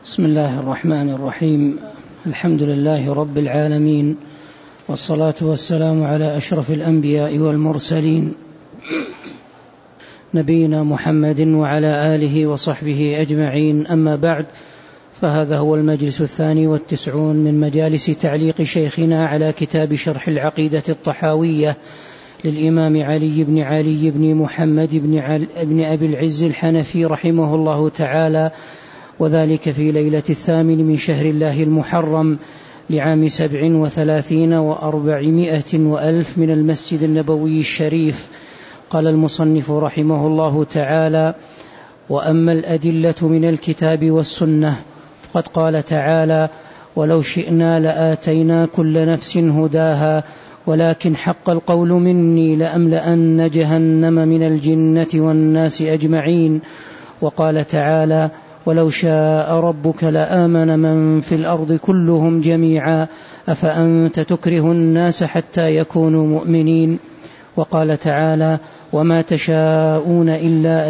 بسم الله الرحمن الرحيم. الحمد لله رب العالمين، والصلاة والسلام على أشرف الأنبياء والمرسلين، نبينا محمد وعلى آله وصحبه أجمعين. أما بعد، فهذا هو المجلس 92 من مجالس تعليق شيخنا على كتاب شرح العقيدة الطحاوية للإمام علي بن محمد بن أبي العز الحنفي رحمه الله تعالى، وذلك في ليلة 8 من شهر الله المحرم لعام 37 و400 وألف من المسجد النبوي الشريف. قال المصنف رحمه الله تعالى: وأما الأدلة من الكتاب والسنة فقد قال تعالى: ولو شئنا لآتينا كل نفس هداها ولكن حق القول مني لأملأن جهنم من الجنة والناس أجمعين. وقال تعالى: ولو شاء ربك لآمن من في الأرض كلهم جميعا أفأنت تكره الناس حتى يكونوا مؤمنين. وقال تعالى: وما تشاءون إلا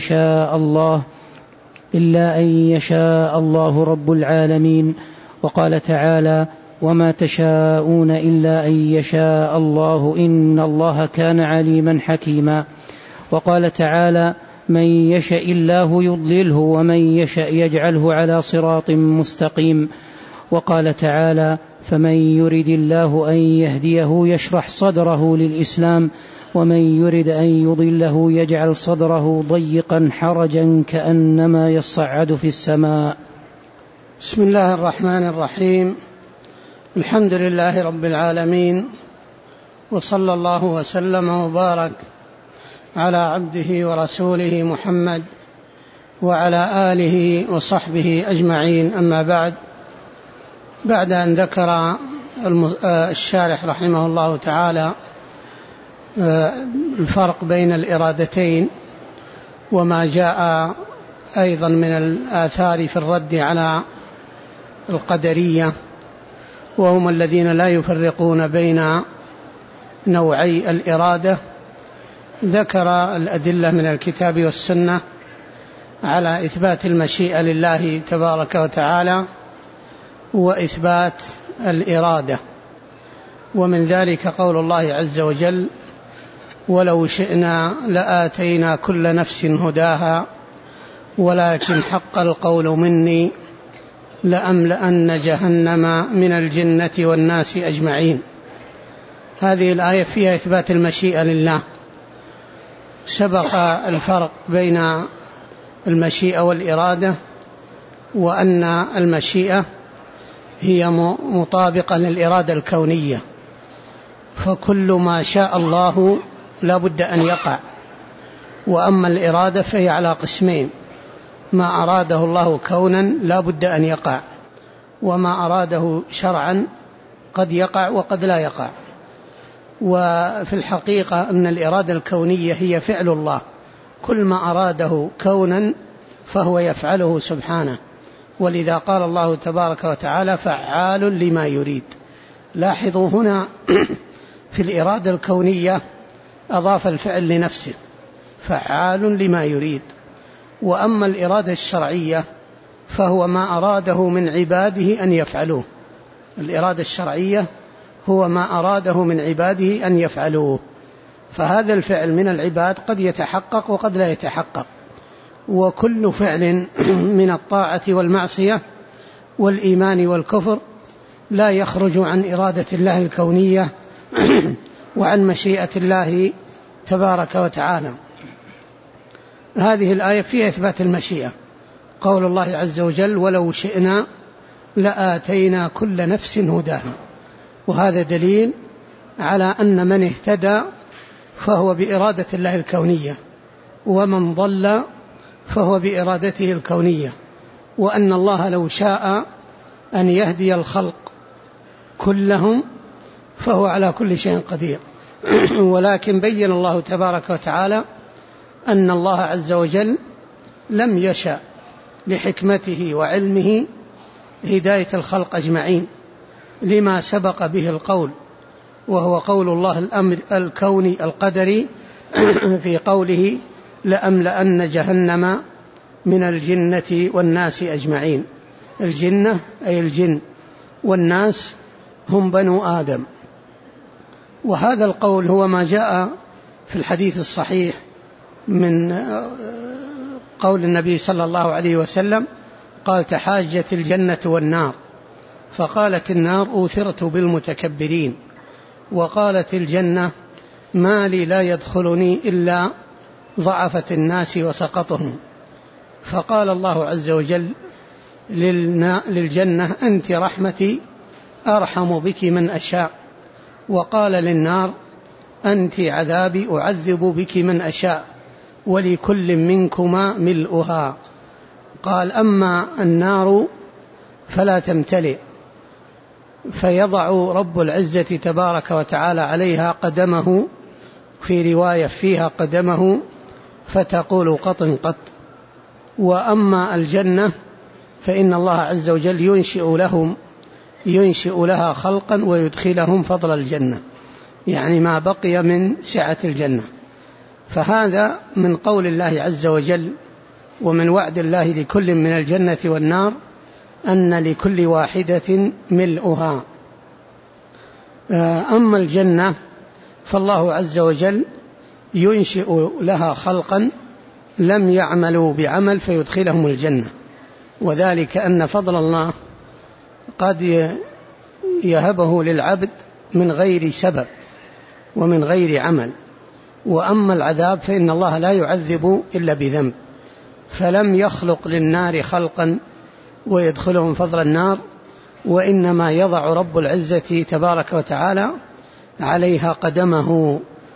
أن يشاء الله رب العالمين. وقال تعالى: وما تشاءون إلا أن يشاء الله إن الله كان عليما حكيما. وقال تعالى: من يشاء الله يضلله ومن يشاء يجعله على صراط مستقيم. وقال تعالى: فمن يرد الله أن يهديه يشرح صدره للإسلام ومن يرد أن يضله يجعل صدره ضيقا حرجا كأنما يصعد في السماء. بسم الله الرحمن الرحيم. الحمد لله رب العالمين، وصلى الله وسلم وبارك على عبده ورسوله محمد وعلى آله وصحبه أجمعين. أما بعد أن ذكر الشارح رحمه الله تعالى الفرق بين الإرادتين وما جاء أيضا من الآثار في الرد على القدرية، وهم الذين لا يفرقون بين نوعي الإرادة، ذكر الأدلة من الكتاب والسنة على إثبات المشيئة لله تبارك وتعالى وإثبات الإرادة. ومن ذلك قول الله عز وجل: ولو شئنا لآتينا كل نفس هداها ولكن حق القول مني لأملأن جهنم من الجنة والناس أجمعين. هذه الآية فيها إثبات المشيئة لله. سبق الفرق بين المشيئة والإرادة، وأن المشيئة هي مطابقة للإرادة الكونية، فكل ما شاء الله لا بد أن يقع. وأما الإرادة فهي على قسمين: ما أراده الله كونا لا بد أن يقع، وما أراده شرعا قد يقع وقد لا يقع. وفي الحقيقة أن الإرادة الكونية هي فعل الله، كل ما أراده كونا فهو يفعله سبحانه. ولذا قال الله تبارك وتعالى: فعال لما يريد. لاحظوا هنا في الإرادة الكونية أضاف الفعل لنفسه، فعال لما يريد. وأما الإرادة الشرعية فهو ما أراده من عباده أن يفعلوه. الإرادة الشرعية هو ما أراده من عباده أن يفعلوه، فهذا الفعل من العباد قد يتحقق وقد لا يتحقق. وكل فعل من الطاعة والمعصية والإيمان والكفر لا يخرج عن إرادة الله الكونية وعن مشيئة الله تبارك وتعالى. هذه الآية فيها إثبات المشيئة. قول الله عز وجل: ولو شئنا لآتينا كل نفس هداها. وهذا دليل على أن من اهتدى فهو بإرادة الله الكونية، ومن ضل فهو بإرادته الكونية، وأن الله لو شاء أن يهدي الخلق كلهم فهو على كل شيء قدير. ولكن بين الله تبارك وتعالى أن الله عز وجل لم يشأ لحكمته وعلمه هداية الخلق أجمعين، لما سبق به القول، وهو قول الله الأمر الكوني القدري في قوله: لأملأن جهنم من الجنة والناس أجمعين. الجنة أي الجن، والناس هم بنو آدم. وهذا القول هو ما جاء في الحديث الصحيح من قول النبي صلى الله عليه وسلم قال: تحاجت الجنة والنار، فقالت النار: أوثرت بالمتكبرين، وقالت الجنة: ما لي لا يدخلني إلا ضعفة الناس وسقطهم. فقال الله عز وجل للجنة: أنت رحمتي أرحم بك من أشاء. وقال للنار: أنت عذابي أعذب بك من أشاء، ولكل منكما ملؤها. قال: أما النار فلا تمتلئ، فيضع رب العزة تبارك وتعالى عليها قدمه، في رواية فيها قدمه، فتقول قط قط. وأما الجنة فإن الله عز وجل ينشئ لها خلقا ويدخلهم فضل الجنة، يعني ما بقي من سعة الجنة. فهذا من قول الله عز وجل ومن وعد الله لكل من الجنة والنار أن لكل واحدة ملؤها. أما الجنة فالله عز وجل ينشئ لها خلقا لم يعملوا بعمل فيدخلهم الجنة، وذلك أن فضل الله قد يهبه للعبد من غير سبب ومن غير عمل. وأما العذاب فإن الله لا يعذب إلا بذنب، فلم يخلق للنار خلقا ويدخلهم فضل النار، وإنما يضع رب العزة تبارك وتعالى عليها قدمه،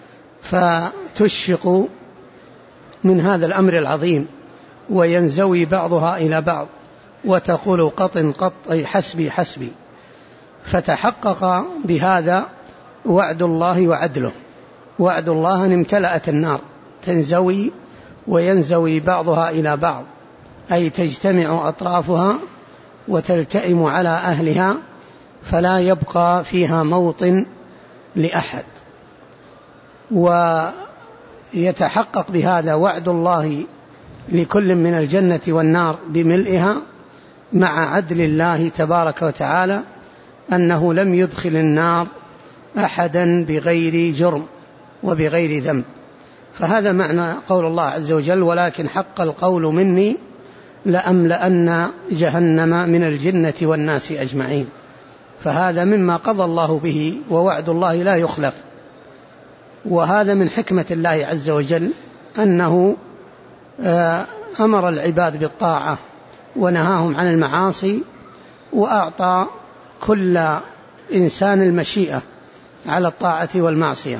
فتشفق من هذا الأمر العظيم، وينزوي بعضها إلى بعض، وتقول قط قط أي حسبي حسبي. فتحقق بهذا وعد الله وعدله. وعد الله أن امتلأت النار تنزوي وينزوي بعضها إلى بعض، أي تجتمع أطرافها وتلتئم على أهلها، فلا يبقى فيها موطن لأحد. ويتحقق بهذا وعد الله لكل من الجنة والنار بملئها، مع عدل الله تبارك وتعالى أنه لم يدخل النار أحدا بغير جرم وبغير ذنب. فهذا معنى قول الله عز وجل: ولكن حق القول مني لأملأن جهنم من الجنة والناس أجمعين. فهذا مما قضى الله به، ووعد الله لا يخلف. وهذا من حكمة الله عز وجل أنه أمر العباد بالطاعة ونهاهم عن المعاصي، وأعطى كل إنسان المشيئة على الطاعة والمعصية.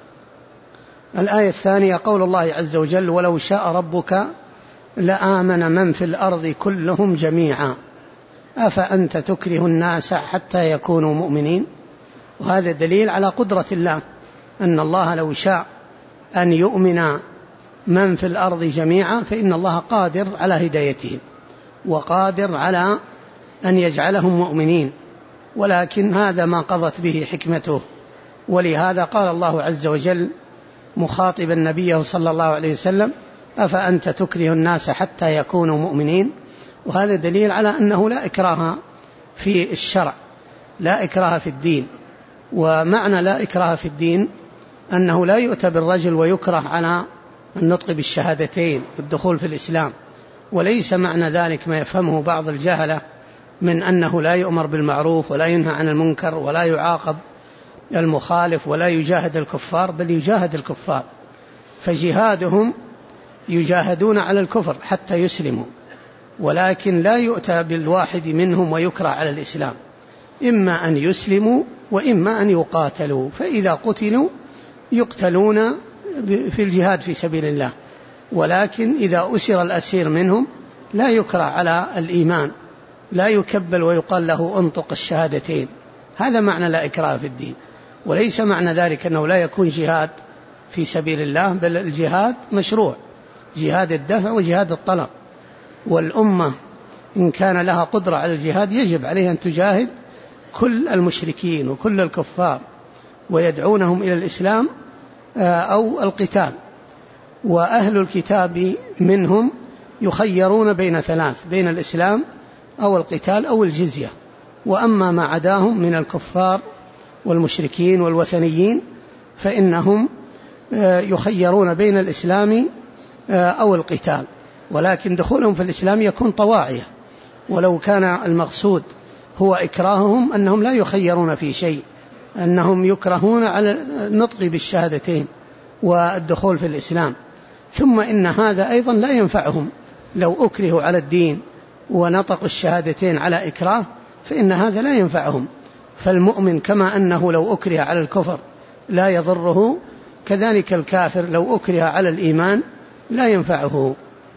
الآية الثانية قول الله عز وجل: ولو شاء ربك لآمن من في الأرض كلهم جميعا أفأنت تكره الناس حتى يكونوا مؤمنين. وهذا دليل على قدرة الله، أن الله لو شاء أن يؤمن من في الأرض جميعا فإن الله قادر على هدايتهم وقادر على أن يجعلهم مؤمنين، ولكن هذا ما قضت به حكمته. ولهذا قال الله عز وجل مخاطبا نبيه صلى الله عليه وسلم: أفأنت تكره الناس حتى يكونوا مؤمنين. وهذا دليل على أنه لا إكراه في الشرع، لا إكراه في الدين. ومعنى لا إكراه في الدين أنه لا يؤتى بالرجل ويكره على النطق بالشهادتين والدخول في الإسلام. وليس معنى ذلك ما يفهمه بعض الجهلة من أنه لا يؤمر بالمعروف ولا ينهى عن المنكر ولا يعاقب المخالف ولا يجاهد الكفار، بل يجاهد الكفار، فجهادهم يجاهدون على الكفر حتى يسلموا، ولكن لا يؤتى بالواحد منهم ويكره على الإسلام، إما أن يسلموا وإما أن يقاتلوا، فإذا قتلوا يقتلون في الجهاد في سبيل الله. ولكن إذا أسر الأسير منهم لا يكره على الإيمان، لا يكبل ويقال له انطق الشهادتين. هذا معنى لا إكراه في الدين. وليس معنى ذلك أنه لا يكون جهاد في سبيل الله، بل الجهاد مشروع، جهاد الدفع وجهاد الطلب. والأمة إن كان لها قدرة على الجهاد يجب عليها أن تجاهد كل المشركين وكل الكفار ويدعونهم إلى الإسلام أو القتال. وأهل الكتاب منهم يخيرون بين ثلاث: بين الإسلام أو القتال أو الجزية. وأما ما عداهم من الكفار والمشركين والوثنيين فإنهم يخيرون بين الإسلام أو القتال، ولكن دخولهم في الإسلام يكون طواعية. ولو كان المقصود هو إكراههم أنهم لا يخيرون في شيء، أنهم يكرهون على النطق بالشهادتين والدخول في الإسلام. ثم إن هذا أيضا لا ينفعهم، لو أكرهوا على الدين ونطقوا الشهادتين على إكراه فإن هذا لا ينفعهم. فالمؤمن كما أنه لو أكره على الكفر لا يضره، كذلك الكافر لو أكره على الإيمان لا ينفعه.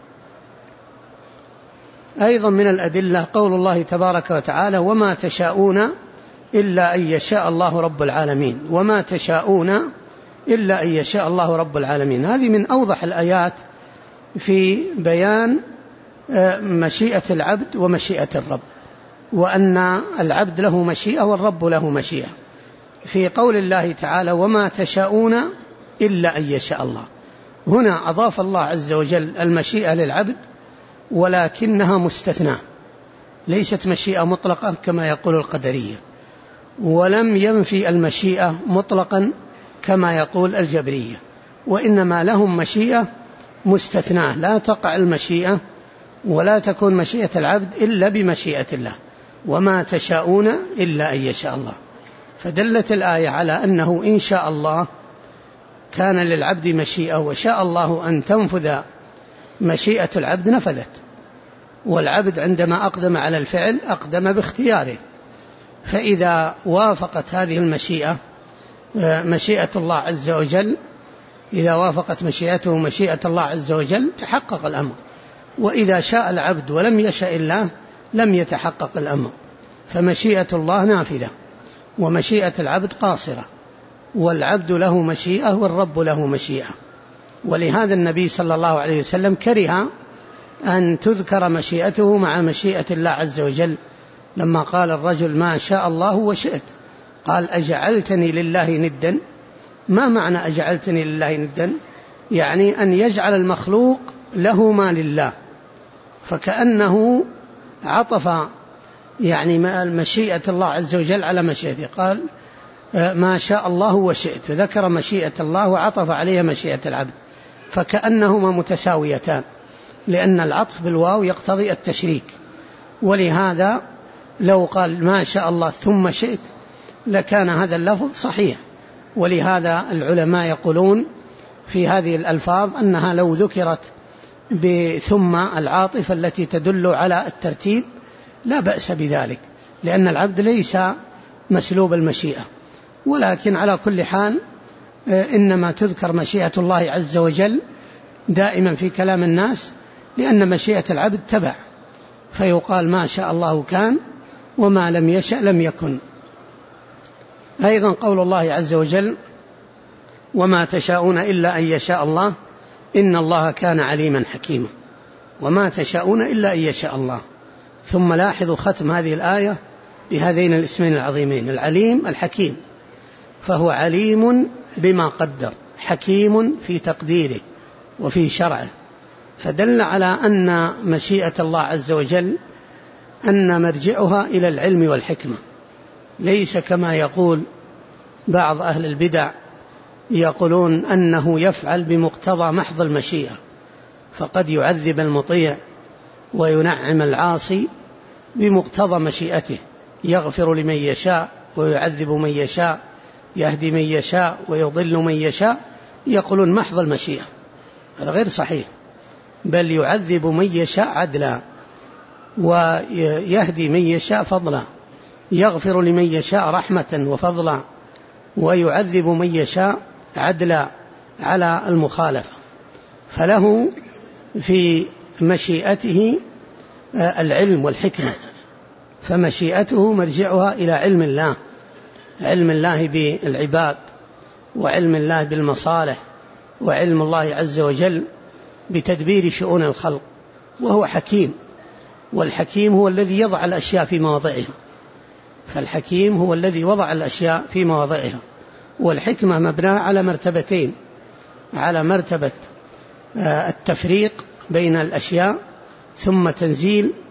أيضا من الأدلة قول الله تبارك وتعالى: وما تشاءون إلا أن يشاء الله رب العالمين. وما تشاءون إلا أن يشاء الله رب العالمين، هذه من أوضح الآيات في بيان مشيئة العبد ومشيئة الرب، وأن العبد له مشيئة والرب له مشيئة. في قول الله تعالى: وما تشاءون إلا أن يشاء الله، هنا أضاف الله عز وجل المشيئة للعبد، ولكنها مستثنى، ليست مشيئة مطلقة كما يقول القدرية، ولم ينفي المشيئة مطلقا كما يقول الجبرية، وإنما لهم مشيئة مستثناة، لا تقع المشيئة ولا تكون مشيئة العبد إلا بمشيئة الله. وما تشاءون إلا أن يشاء الله، فدلت الآية على أنه إن شاء الله كان للعبد مشيئة، وشاء الله أن تنفذ مشيئة العبد نفذت. والعبد عندما أقدم على الفعل أقدم باختياره، فإذا وافقت هذه المشيئة مشيئة الله عز وجل، إذا وافقت مشيئته مشيئة الله عز وجل تحقق الأمر. وإذا شاء العبد ولم يشاء الله لم يتحقق الأمر. فمشيئة الله نافذة ومشيئة العبد قاصرة، والعبد له مشيئة والرب له مشيئة. ولهذا النبي صلى الله عليه وسلم كره أن تذكر مشيئته مع مشيئة الله عز وجل، لما قال الرجل: ما شاء الله وشئت، قال: أجعلتني لله ندا؟ ما معنى أجعلتني لله ندا؟ يعني أن يجعل المخلوق له ما لله، فكأنه عطف يعني مشيئة الله عز وجل على مشيئته، قال: ما شاء الله وشئت، ذكر مشيئة الله وعطف عليها مشيئة العبد، فكأنهما متساويتان، لأن العطف بالواو يقتضي التشريك. ولهذا لو قال ما شاء الله ثم شئت لكان هذا اللفظ صحيح. ولهذا العلماء يقولون في هذه الألفاظ أنها لو ذكرت بثم العاطفة التي تدل على الترتيب لا بأس بذلك، لأن العبد ليس مسلوب المشيئة. ولكن على كل حال إنما تذكر مشيئة الله عز وجل دائما في كلام الناس، لأن مشيئة العبد تبع، فيقال ما شاء الله كان وما لم يشأ لم يكن. أيضا قول الله عز وجل: وما تشاءون إلا أن يشاء الله إن الله كان عليما حكيما. وما تشاءون إلا أن يشاء الله. ثم لاحظوا ختم هذه الآية بهذين الاسمين العظيمين: العليم الحكيم، فهو عليم بما قدر، حكيم في تقديره وفي شرعه. فدل على أن مشيئة الله عز وجل أن مرجعها إلى العلم والحكمة، ليس كما يقول بعض أهل البدع، يقولون أنه يفعل بمقتضى محض المشيئة، فقد يعذب المطيع وينعم العاصي بمقتضى مشيئته، يغفر لمن يشاء ويعذب من يشاء، يهدي من يشاء ويضل من يشاء. يقولون محض المشيئة، هذا غير صحيح، بل يعذب من يشاء عدلا ويهدي من يشاء فضلا، يغفر لمن يشاء رحمة وفضلا، ويعذب من يشاء عدلا على المخالفة. فله في مشيئته العلم والحكمة، فمشيئته مرجعها إلى علم الله، علم الله بالعباد، وعلم الله بالمصالح، وعلم الله عز وجل بتدبير شؤون الخلق. وهو حكيم، والحكيم هو الذي يضع الأشياء في مواضعها، فالحكيم هو الذي وضع الأشياء في مواضعها. والحكمة مبناة على مرتبتين: على مرتبة التفريق بين الأشياء، ثم تنزيل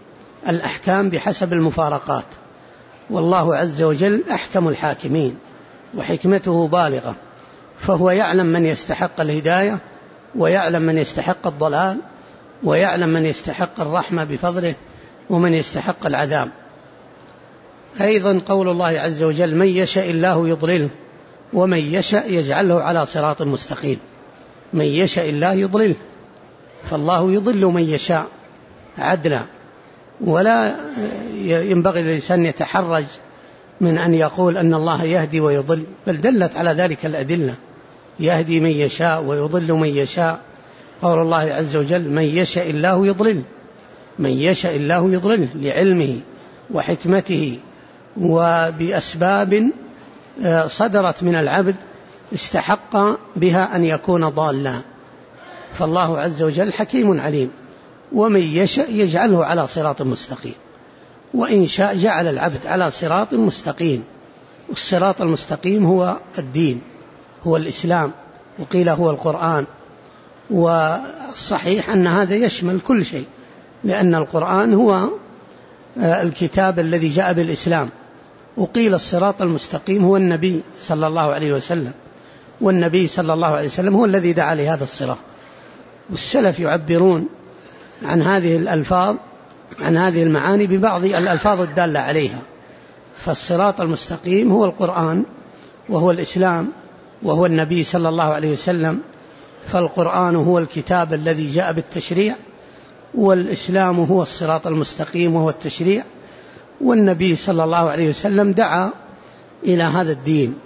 الأحكام بحسب المفارقات، والله عز وجل أحكم الحاكمين وحكمته بالغة، فهو يعلم من يستحق الهداية ويعلم من يستحق الضلال ويعلم من يستحق الرحمة بفضله ومن يستحق العذاب. أيضا قول الله عز وجل: من يشاء الله يضلله ومن يشاء يجعله على صراط مستقيم. من يشاء الله يضلله، فالله يضل من يشاء عدلا، ولا ينبغي للإنسان يتحرج من أن يقول أن الله يهدي ويضل، بل دلت على ذلك الأدلة: يهدي من يشاء ويضل من يشاء. قول الله عز وجل: من يشاء الله يضلله، من يشاء الله يضلله لعلمه وحكمته وبأسباب صدرت من العبد استحق بها أن يكون ضالا، فالله عز وجل حكيم عليم. ومن يشاء يجعله على صراط مستقيم، وإن شاء جعل العبد على صراط مستقيم. والصراط المستقيم هو الدين، هو الإسلام، وقيل هو القرآن، والصحيح أن هذا يشمل كل شيء، لأن القرآن هو الكتاب الذي جاء بالإسلام. وقيل الصراط المستقيم هو النبي صلى الله عليه وسلم، والنبي صلى الله عليه وسلم هو الذي دعا لهذا الصراط. والسلف يعبرون عن هذه الألفاظ، عن هذه المعاني ببعض الألفاظ الدالة عليها. فالصراط المستقيم هو القرآن وهو الإسلام وهو النبي صلى الله عليه وسلم، فالقرآن هو الكتاب الذي جاء بالتشريع، والإسلام هو الصراط المستقيم وهو التشريع، والنبي صلى الله عليه وسلم دعا إلى هذا الدين.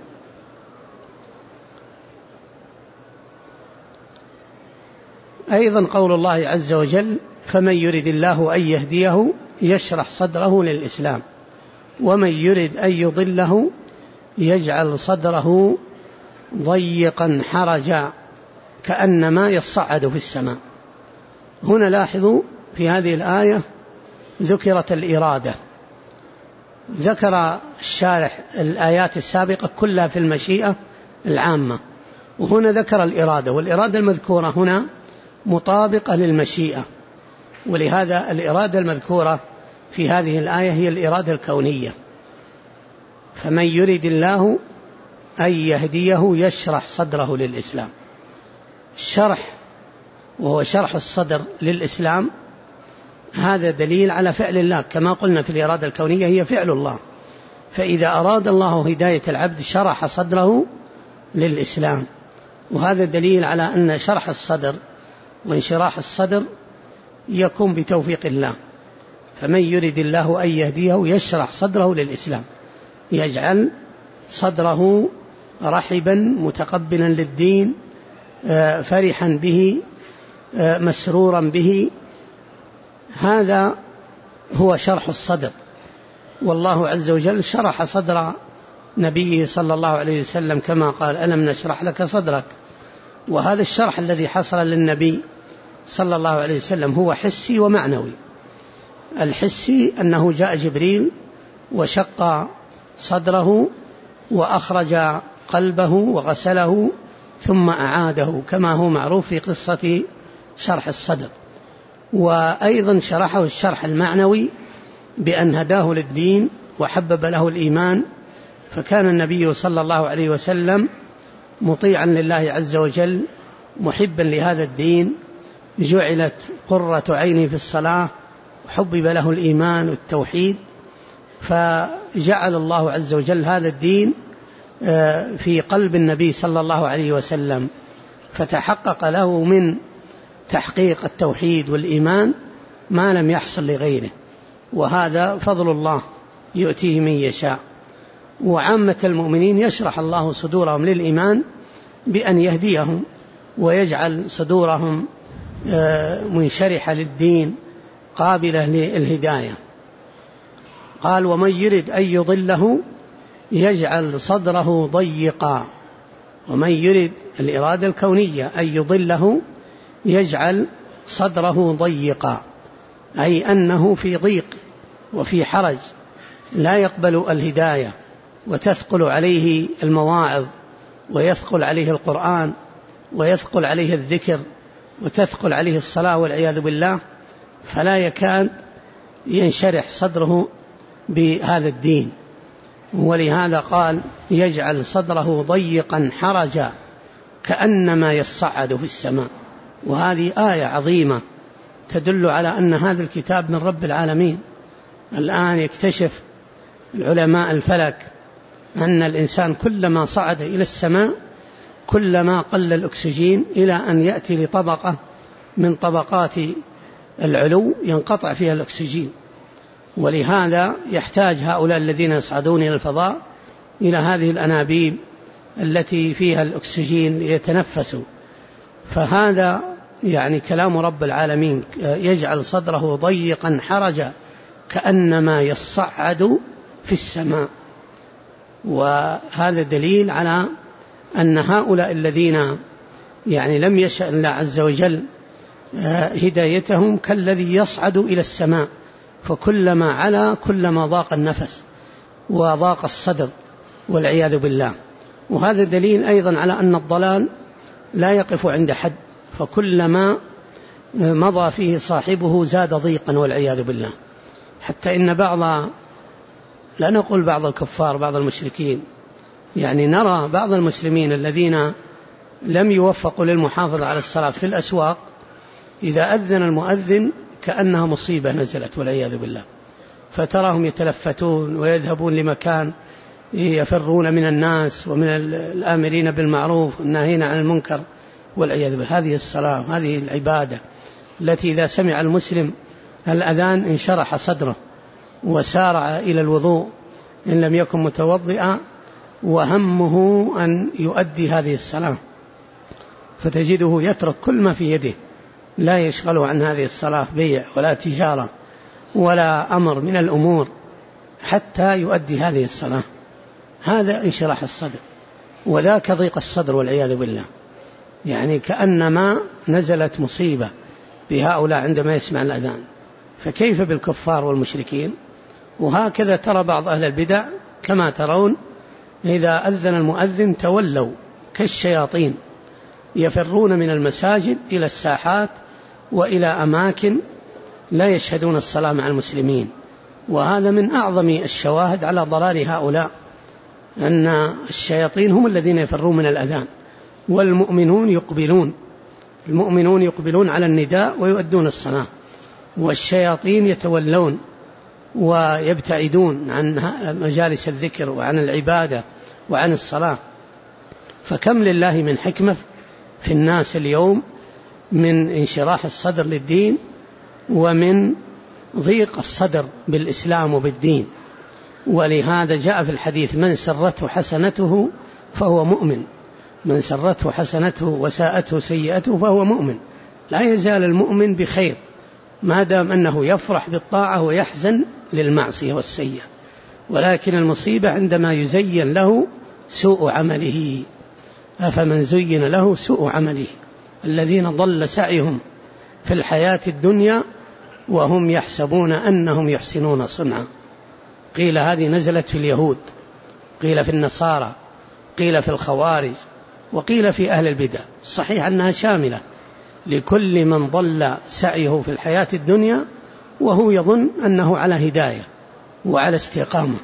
أيضا قول الله عز وجل: فمن يرد الله أن يهديه يشرح صدره للإسلام ومن يرد أن يضله يجعل صدره ضيقا حرجا كأنما يصعد في السماء. هنا لاحظوا في هذه الآية ذكرت الإرادة. ذكر الشارح الآيات السابقة كلها في المشيئة العامة، وهنا ذكر الإرادة، والإرادة المذكورة هنا مطابقة للمشيئة، ولهذا الإرادة المذكورة في هذه الآية هي الإرادة الكونية. فمن يرد الله أن يهديه يشرح صدره للإسلام. الشرح وهو شرح الصدر للإسلام هذا دليل على فعل الله، كما قلنا في الإرادة الكونية هي فعل الله. فإذا أراد الله هداية العبد شرح صدره للإسلام، وهذا دليل على أن شرح الصدر وانشراح الصدر يكون بتوفيق الله. فمن يرد الله أن يهديه يشرح صدره للإسلام، يجعل صدره رحبا متقبلا للدين، فرحا به، مسرورا به. هذا هو شرح الصدر. والله عز وجل شرح صدر نبيه صلى الله عليه وسلم كما قال: ألم نشرح لك صدرك. وهذا الشرح الذي حصل للنبي صلى الله عليه وسلم هو حسي ومعنوي. الحسي أنه جاء جبريل وشق صدره وأخرج قلبه وغسله ثم أعاده، كما هو معروف في قصة شرح الصدر. وأيضا شرحه الشرح المعنوي بأن هداه للدين وحبب له الإيمان، فكان النبي صلى الله عليه وسلم مطيعا لله عز وجل محبا لهذا الدين، جعلت قرة عيني في الصلاة وحبب له الإيمان والتوحيد، فجعل الله عز وجل هذا الدين في قلب النبي صلى الله عليه وسلم، فتحقق له من تحقيق التوحيد والإيمان ما لم يحصل لغيره، وهذا فضل الله يؤتيه من يشاء. وعامة المؤمنين يشرح الله صدورهم للإيمان بأن يهديهم ويجعل صدورهم منشرحة للدين قابلة للهداية. قال: ومن يرد أن يضله يجعل صدره ضيقا. ومن يرد الإرادة الكونية أن يضله يجعل صدره ضيقا، أي أنه في ضيق وفي حرج، لا يقبل الهداية، وتثقل عليه المواعظ، ويثقل عليه القرآن، ويثقل عليه الذكر، وتثقل عليه الصلاة والعياذ بالله، فلا يكاد ينشرح صدره بهذا الدين. ولهذا قال يجعل صدره ضيقا حرجا كأنما يصعد في السماء. وهذه آية عظيمة تدل على أن هذا الكتاب من رب العالمين. الآن يكتشف العلماء الفلك أن الإنسان كلما صعد إلى السماء كلما قل الأكسجين إلى أن يأتي لطبقة من طبقات العلو ينقطع فيها الأكسجين. ولهذا يحتاج هؤلاء الذين يصعدون إلى الفضاء إلى هذه الأنابيب التي فيها الأكسجين ليتنفسوا. فهذا يعني كلام رب العالمين، يجعل صدره ضيقا حرجا كأنما يصعد في السماء. وهذا دليل على أن هؤلاء الذين يعني لم يشأ الله عز وجل هدايتهم كالذي يصعد إلى السماء، فكلما علا كلما ضاق النفس وضاق الصدر والعياذ بالله. وهذا دليل أيضا على أن الضلال لا يقف عند حد، فكلما مضى فيه صاحبه زاد ضيقا والعياذ بالله. حتى إن لا نقول بعض الكفار بعض المشركين، يعني نرى بعض المسلمين الذين لم يوفقوا للمحافظة على الصلاة في الأسواق إذا أذن المؤذن كأنها مصيبة نزلت والعياذ بالله، فتراهم يتلفتون ويذهبون لمكان يفرون من الناس ومن الآمرين بالمعروف والناهين عن المنكر والعياذ بالله. هذه الصلاة هذه العبادة التي إذا سمع المسلم الأذان انشرح صدره وسارع إلى الوضوء إن لم يكن متوضئا، وهمه أن يؤدي هذه الصلاة، فتجده يترك كل ما في يده، لا يشغله عن هذه الصلاة بيع ولا تجارة ولا أمر من الأمور حتى يؤدي هذه الصلاة. هذا انشراح الصدر، وذاك ضيق الصدر والعياذ بالله. يعني كأنما نزلت مصيبة بهؤلاء عندما يسمع الأذان، فكيف بالكفار والمشركين؟ وهكذا ترى بعض أهل البدع كما ترون إذا أذن المؤذن تولوا كالشياطين يفرون من المساجد إلى الساحات وإلى أماكن لا يشهدون الصلاة مع المسلمين. وهذا من أعظم الشواهد على ضلال هؤلاء، أن الشياطين هم الذين يفرون من الأذان، والمؤمنون يقبلون على النداء ويؤدون الصلاة، والشياطين يتولون ويبتعدون عن مجالس الذكر وعن العبادة وعن الصلاة. فكم لله من حكمة في الناس اليوم من انشراح الصدر للدين ومن ضيق الصدر بالإسلام وبالدين. ولهذا جاء في الحديث من سرته حسنته فهو مؤمن، من سرته حسنته وساءته سيئته فهو مؤمن. لا يزال المؤمن بخير ما دام أنه يفرح بالطاعة ويحزن للمعصية والسيئة، ولكن المصيبة عندما يزين له سوء عمله. أفمن زين له سوء عمله الذين ضل سعيهم في الحياة الدنيا وهم يحسبون أنهم يحسنون صنعا. قيل هذه نزلت في اليهود، قيل في النصارى، قيل في الخوارج، وقيل في أهل البدع. صحيح أنها شاملة لكل من ضل سعيه في الحياة الدنيا وهو يظن أنه على هداية وعلى استقامة.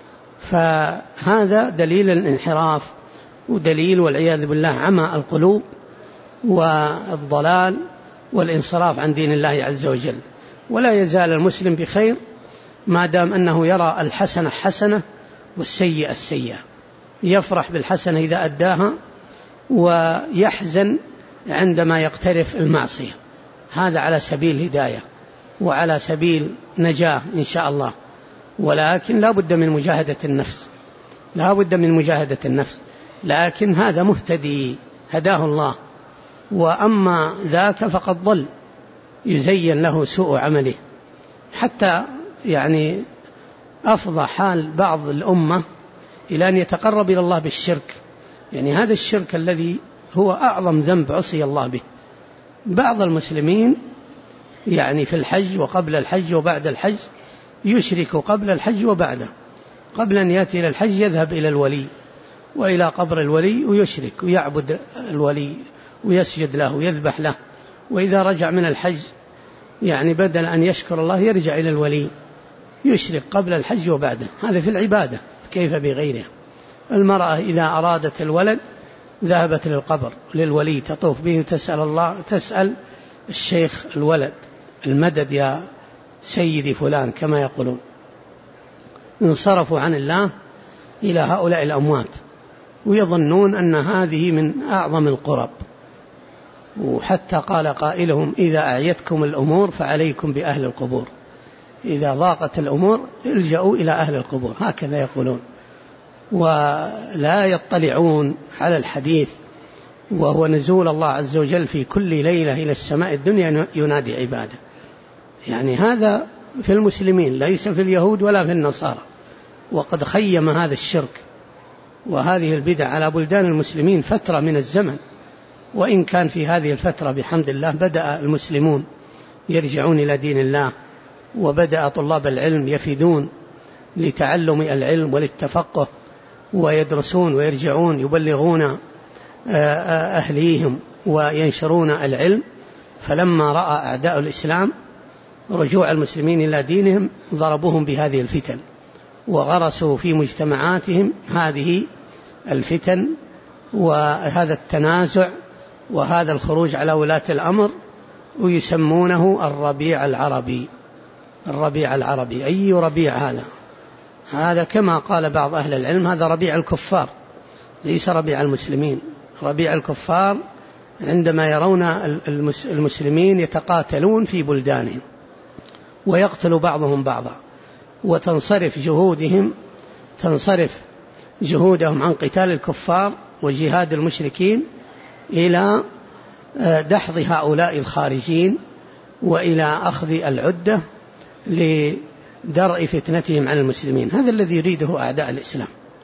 فهذا دليل الانحراف ودليل والعياذ بالله عمى القلوب والضلال والانصراف عن دين الله عز وجل. ولا يزال المسلم بخير ما دام أنه يرى الحسنة حسنة والسيئة السيئة، يفرح بالحسنة إذا أداها ويحزن عندما يقترف المعصية. هذا على سبيل هداية وعلى سبيل نجاة إن شاء الله. ولكن لا بد من مجاهدة النفس، لا بد من مجاهدة النفس. لكن هذا مهتدي هداه الله، وأما ذاك فقد ضل يزين له سوء عمله. حتى يعني أفضى حال بعض الأمة إلى أن يتقرب إلى الله بالشرك، يعني هذا الشرك الذي هو أعظم ذنب عصي الله به. بعض المسلمين يعني في الحج وقبل الحج وبعد الحج يشرك قبل الحج وبعده. قبل أن يأتي إلى الحج يذهب إلى الولي وإلى قبر الولي ويشرك ويعبد الولي ويسجد له ويذبح له، وإذا رجع من الحج يعني بدل أن يشكر الله يرجع إلى الولي، يشرك قبل الحج وبعده. هذا في العبادة، كيف بغيرها؟ المرأة إذا أرادت الولد ذهبت للقبر للولي تطوف به تسأل الله، تسأل الشيخ الولد المدد يا سيدي فلان كما يقولون. انصرفوا عن الله إلى هؤلاء الأموات ويظنون أن هذه من أعظم القرب. وحتى قال قائلهم: إذا أعيتكم الأمور فعليكم بأهل القبور، إذا ضاقت الأمور الجأوا إلى أهل القبور، هكذا يقولون. ولا يطلعون على الحديث وهو نزول الله عز وجل في كل ليلة إلى السماء الدنيا ينادي عباده. يعني هذا في المسلمين، ليس في اليهود ولا في النصارى. وقد خيم هذا الشرك وهذه البدع على بلدان المسلمين فترة من الزمن، وإن كان في هذه الفترة بحمد الله بدأ المسلمون يرجعون إلى دين الله، وبدأ طلاب العلم يفيدون لتعلم العلم وللتفقه، ويدرسون ويرجعون يبلغون أهليهم وينشرون العلم. فلما رأى أعداء الإسلام رجوع المسلمين إلى دينهم ضربوهم بهذه الفتن، وغرسوا في مجتمعاتهم هذه الفتن وهذا التنازع وهذا الخروج على ولاة الأمر، ويسمونه الربيع العربي. الربيع العربي، أي ربيع هذا؟ هذا كما قال بعض أهل العلم هذا ربيع الكفار، ليس ربيع المسلمين. ربيع الكفار عندما يرون المسلمين يتقاتلون في بلدانهم ويقتل بعضهم بعضا، وتنصرف جهودهم عن قتال الكفار وجهاد المشركين إلى دحض هؤلاء الخارجين وإلى أخذ العدة لدرء فتنتهم عن المسلمين. هذا الذي يريده أعداء الإسلام.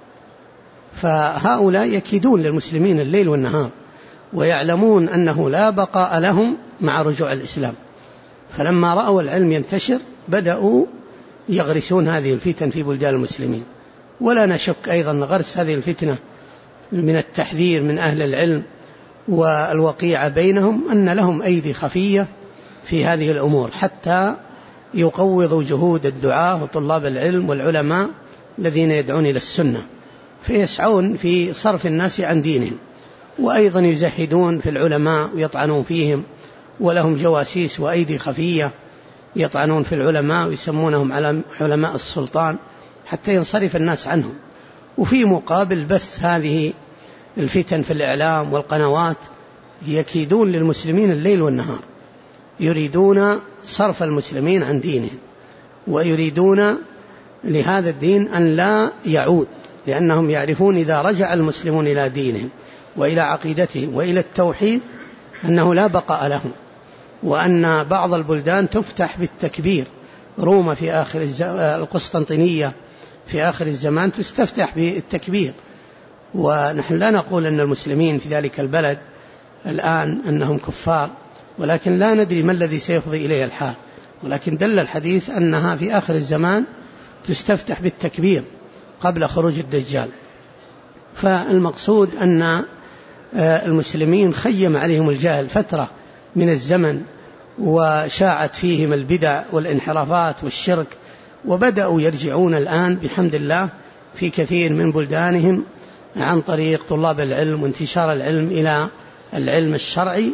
فهؤلاء يكيدون للمسلمين الليل والنهار، ويعلمون أنه لا بقاء لهم مع رجوع الإسلام. فلما رأوا العلم ينتشر بدأوا يغرسون هذه الفتن في بلدان المسلمين. ولا نشك أيضا غرس هذه الفتنة من التحذير من أهل العلم والوقيعة بينهم أن لهم أيدي خفية في هذه الأمور، حتى يقوضوا جهود الدعاة وطلاب العلم والعلماء الذين يدعون إلى السنة، فيسعون في صرف الناس عن دينهم، وأيضا يزهدون في العلماء ويطعنون فيهم، ولهم جواسيس وأيدي خفية يطعنون في العلماء ويسمونهم علماء السلطان حتى ينصرف الناس عنهم. وفي مقابل بث هذه الفتن في الإعلام والقنوات يكيدون للمسلمين الليل والنهار، يريدون صرف المسلمين عن دينهم، ويريدون لهذا الدين أن لا يعود، لأنهم يعرفون إذا رجع المسلمون إلى دينهم وإلى عقيدتهم وإلى التوحيد أنه لا بقاء لهم، وأن بعض البلدان تفتح بالتكبير. روما في آخر القسطنطينية في آخر الزمان تستفتح بالتكبير. ونحن لا نقول أن المسلمين في ذلك البلد الآن أنهم كفار، ولكن لا ندري ما الذي سيفضي إليه الحال. ولكن دل الحديث أنها في آخر الزمان تستفتح بالتكبير قبل خروج الدجال. فالمقصود أن المسلمين خيم عليهم الجهل فترة من الزمن، وشاعت فيهم البدع والانحرافات والشرك، وبدأوا يرجعون الآن بحمد الله في كثير من بلدانهم عن طريق طلاب العلم وانتشار العلم إلى العلم الشرعي.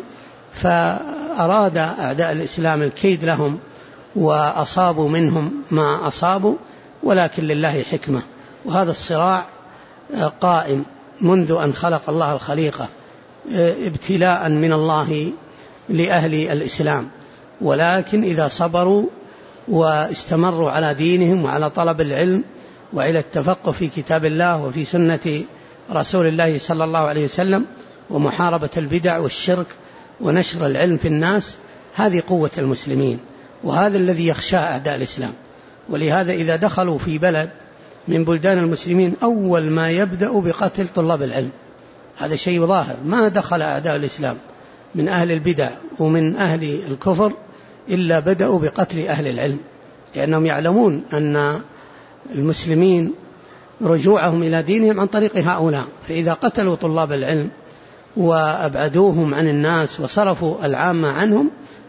فأراد أعداء الإسلام الكيد لهم وأصابوا منهم ما أصابوا، ولكن لله حكمة. وهذا الصراع قائم منذ أن خلق الله الخليقة، ابتلاء من الله لأهل الإسلام. ولكن إذا صبروا واستمروا على دينهم وعلى طلب العلم وإلى التفقه في كتاب الله وفي سنة رسول الله صلى الله عليه وسلم، ومحاربة البدع والشرك ونشر العلم في الناس، هذه قوة المسلمين، وهذا الذي يخشى أعداء الإسلام. ولهذا إذا دخلوا في بلد من بلدان المسلمين أول ما يبدأ بقتل طلاب العلم. هذا شيء ظاهر، ما دخل أعداء الإسلام من أهل البدع ومن أهل الكفر إلا بدأوا بقتل أهل العلم، لأنهم يعلمون أن المسلمين رجوعهم إلى دينهم عن طريق هؤلاء. فإذا قتلوا طلاب العلم وأبعدوهم عن الناس وصرفوا العامة عنهم،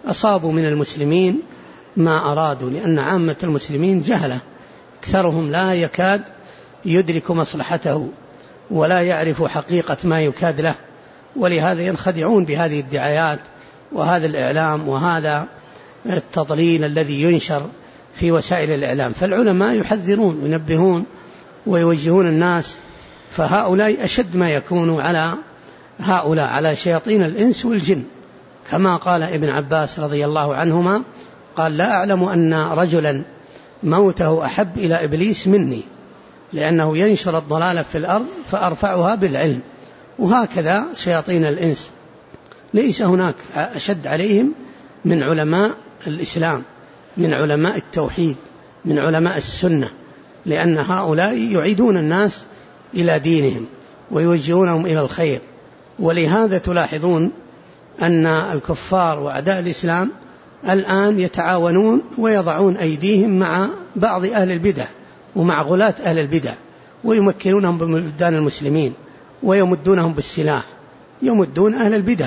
أصابوا من المسلمين ما أرادوا، لأن عامة المسلمين جهلة، أكثرهم لا يكاد يدرك مصلحته ولا يعرف حقيقة ما يكاد له، ولهذا ينخدعون بهذه الدعايات وهذا الإعلام وهذا التضليل الذي ينشر في وسائل الإعلام. فالعلماء يحذرون وينبهون ويوجهون الناس، فهؤلاء أشد ما يكون على هؤلاء، على شياطين الإنس والجن، كما قال ابن عباس رضي الله عنهما قال: لا أعلم أن رجلا موته أحب إلى إبليس مني، لأنه ينشر الضلالة في الأرض فأرفعها بالعلم. وهكذا شياطين الإنس ليس هناك أشد عليهم من علماء الإسلام، من علماء التوحيد، من علماء السنة، لأن هؤلاء يعيدون الناس إلى دينهم ويوجهونهم إلى الخير. ولهذا تلاحظون أن الكفار وأعداء الإسلام الآن يتعاونون ويضعون أيديهم مع بعض أهل البدع ومع غلاة أهل البدع، ويمكنونهم ببلدان المسلمين ويمدونهم بالسلاح، يمدون أهل البدع،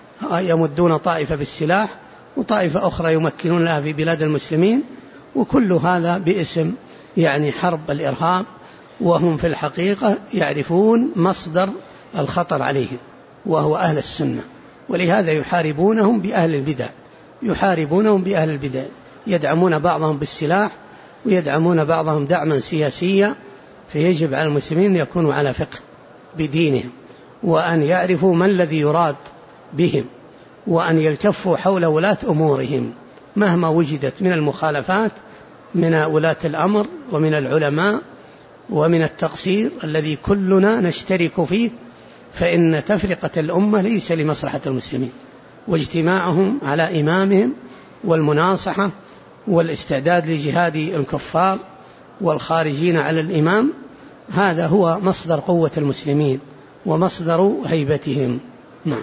يمدون طائفة بالسلاح وطائفة أخرى يمكنون لها في بلاد المسلمين، وكل هذا باسم حرب الإرهاب، وهم في الحقيقة يعرفون مصدر الخطر عليهم وهو أهل السنة، ولهذا يحاربونهم بأهل البدع، يحاربونهم بأهل البدع، يدعمون بعضهم بالسلاح ويدعمون بعضهم دعما سياسيا. فيجب على المسلمين أن يكونوا على فقه بدينهم، وأن يعرفوا ما الذي يراد بهم، وأن يلتفوا حول ولاة أمورهم مهما وجدت من المخالفات من ولاة الأمر ومن العلماء ومن التقصير الذي كلنا نشترك فيه، فإن تفرقة الأمة ليس لمصلحة المسلمين، واجتماعهم على إمامهم والمناصحة والاستعداد لجهاد الكفار والخارجين على الإمام، هذا هو مصدر قوة المسلمين ومصدر هيبتهم. نعم.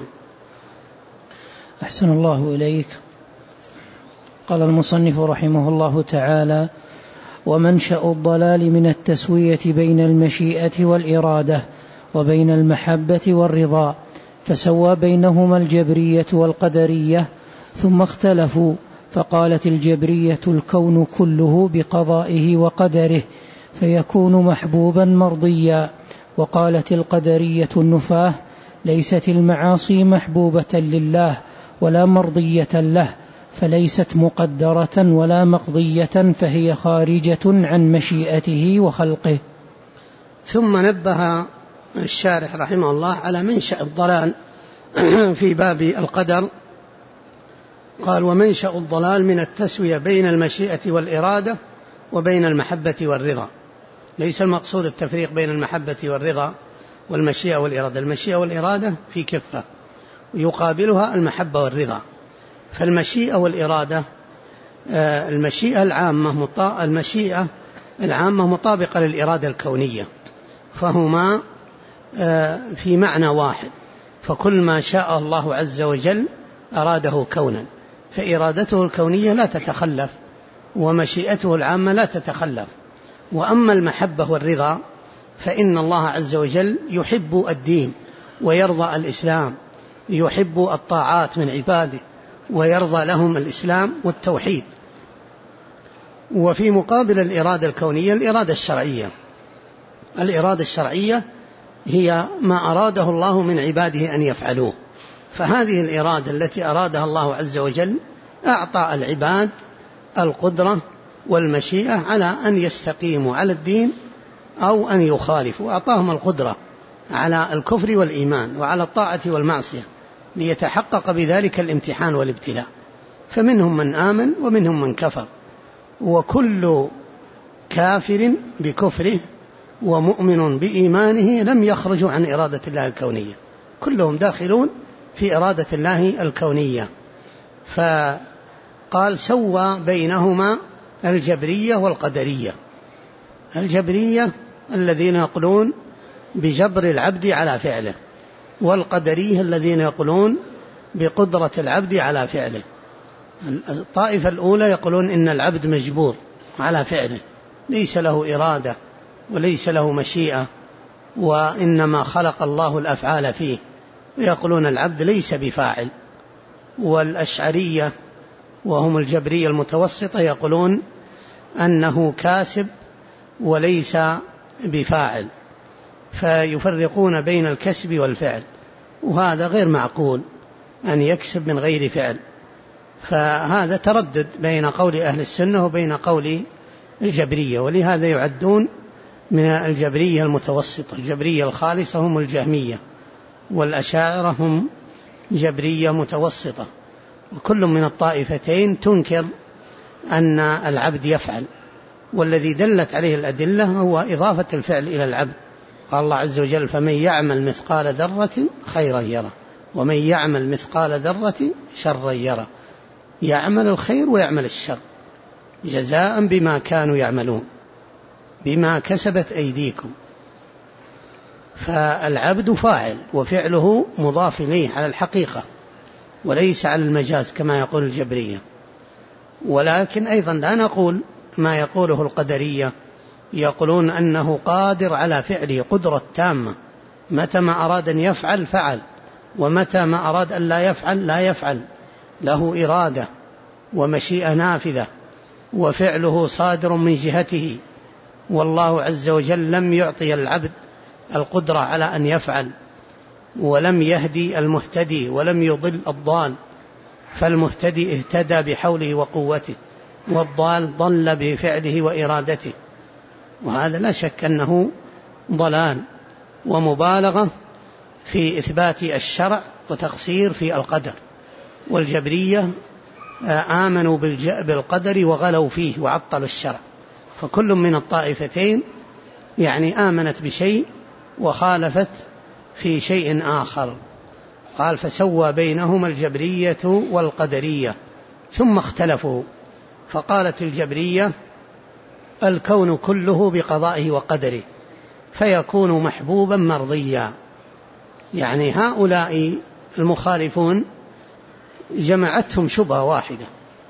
أحسن الله إليك. قال المصنف رحمه الله تعالى: ومنشأ الضلال من التسوية بين المشيئة والإرادة وبين المحبة والرضا، فسوى بينهما الجبرية والقدرية، ثم اختلفوا، فقالت الجبرية: الكون كله بقضائه وقدره فيكون محبوبا مرضيا، وقالت القدرية النفاة: ليست المعاصي محبوبة لله ولا مرضية له، فليست مقدرة ولا مقضية، فهي خارجة عن مشيئته وخلقه. ثم نبه الشارح رحمه الله على منشأ الضلال في باب القدر، قال: ومنشأ الضلال من التسوية بين المشيئة والإرادة وبين المحبة والرضا. ليس المقصود التفريق بين المحبة والرضا والمشيئة والإرادة، المشيئة والإرادة في كفة يقابلها المحبة والرضا. فالمشيئة والإرادة، المشيئة العامة مطابقة للإرادة الكونية، فهما في معنى واحد، فكل ما شاء الله عز وجل أراده كونا، فإرادته الكونية لا تتخلف ومشيئته العامة لا تتخلف. وأما المحبة والرضا فإن الله عز وجل يحب الدين ويرضى الإسلام، يحب الطاعات من عباده ويرضى لهم الإسلام والتوحيد. وفي مقابل الإرادة الكونية الإرادة الشرعية، الإرادة الشرعية هي ما أراده الله من عباده أن يفعلوه، فهذه الإرادة التي أرادها الله عز وجل أعطى العباد القدرة والمشيئة على أن يستقيموا على الدين أو أن يخالفوا، أعطاهم القدرة على الكفر والإيمان وعلى الطاعة والمعصية، ليتحقق بذلك الامتحان والابتلاء، فمنهم من آمن ومنهم من كفر، وكل كافر بكفره ومؤمن بإيمانه لم يخرجوا عن إرادة الله الكونية، كلهم داخلون في إرادة الله الكونية. فقال: سوى بينهما الجبرية والقدرية. الجبرية الذين يقولون بجبر العبد على فعله، والقدرية الذين يقولون بقدرة العبد على فعله. الطائفة الأولى يقولون إن العبد مجبور على فعله، ليس له إرادة وليس له مشيئة، وإنما خلق الله الأفعال فيه، ويقولون العبد ليس بفاعل. والأشعرية وهم الجبرية المتوسطة، يقولون أنه كاسب وليس بفاعل، فيفرقون بين الكسب والفعل، وهذا غير معقول أن يكسب من غير فعل. فهذا تردد بين قول أهل السنة وبين قول الجبرية، ولهذا يعدون من الجبرية المتوسطة. الجبرية الخالصة هم الجهمية، والأشاعرة هم جبرية متوسطة، وكل من الطائفتين تنكر أن العبد يفعل، والذي دلت عليه الأدلة هو إضافة الفعل إلى العبد. قال الله عز وجل: فمن يعمل مثقال ذرة خيرا يره ومن يعمل مثقال ذرة شرا يره. يعمل الخير ويعمل الشر جزاء بما كانوا يعملون بما كسبت أيديكم. فالعبد فاعل وفعله مضاف إليه على الحقيقة وليس على المجاز كما يقول الجبرية. ولكن أيضا لا نقول ما يقوله القدرية، يقولون أنه قادر على فعله قدرة تامة، متى ما أراد أن يفعل فعل، ومتى ما أراد أن لا يفعل لا يفعل، له إرادة ومشيئة نافذة وفعله صادر من جهته. والله عز وجل لم يعطي العبد القدرة على أن يفعل، ولم يهدي المهتدي ولم يضل الضال، فالمهتدي اهتدى بحوله وقوته، والضال ضل بفعله وإرادته، وهذا لا شك أنه ضلال ومبالغة في إثبات الشرع وتقصير في القدر. والجبرية آمنوا بالقدر وغلوا فيه وعطلوا الشرع، فكل من الطائفتين يعني آمنت بشيء وخالفت في شيء آخر. قال: فسوى بينهما الجبرية والقدرية ثم اختلفوا، فقالت الجبرية: الكون كله بقضائه وقدره فيكون محبوبا مرضيا. يعني هؤلاء المخالفون جمعتهم شبهة واحدة،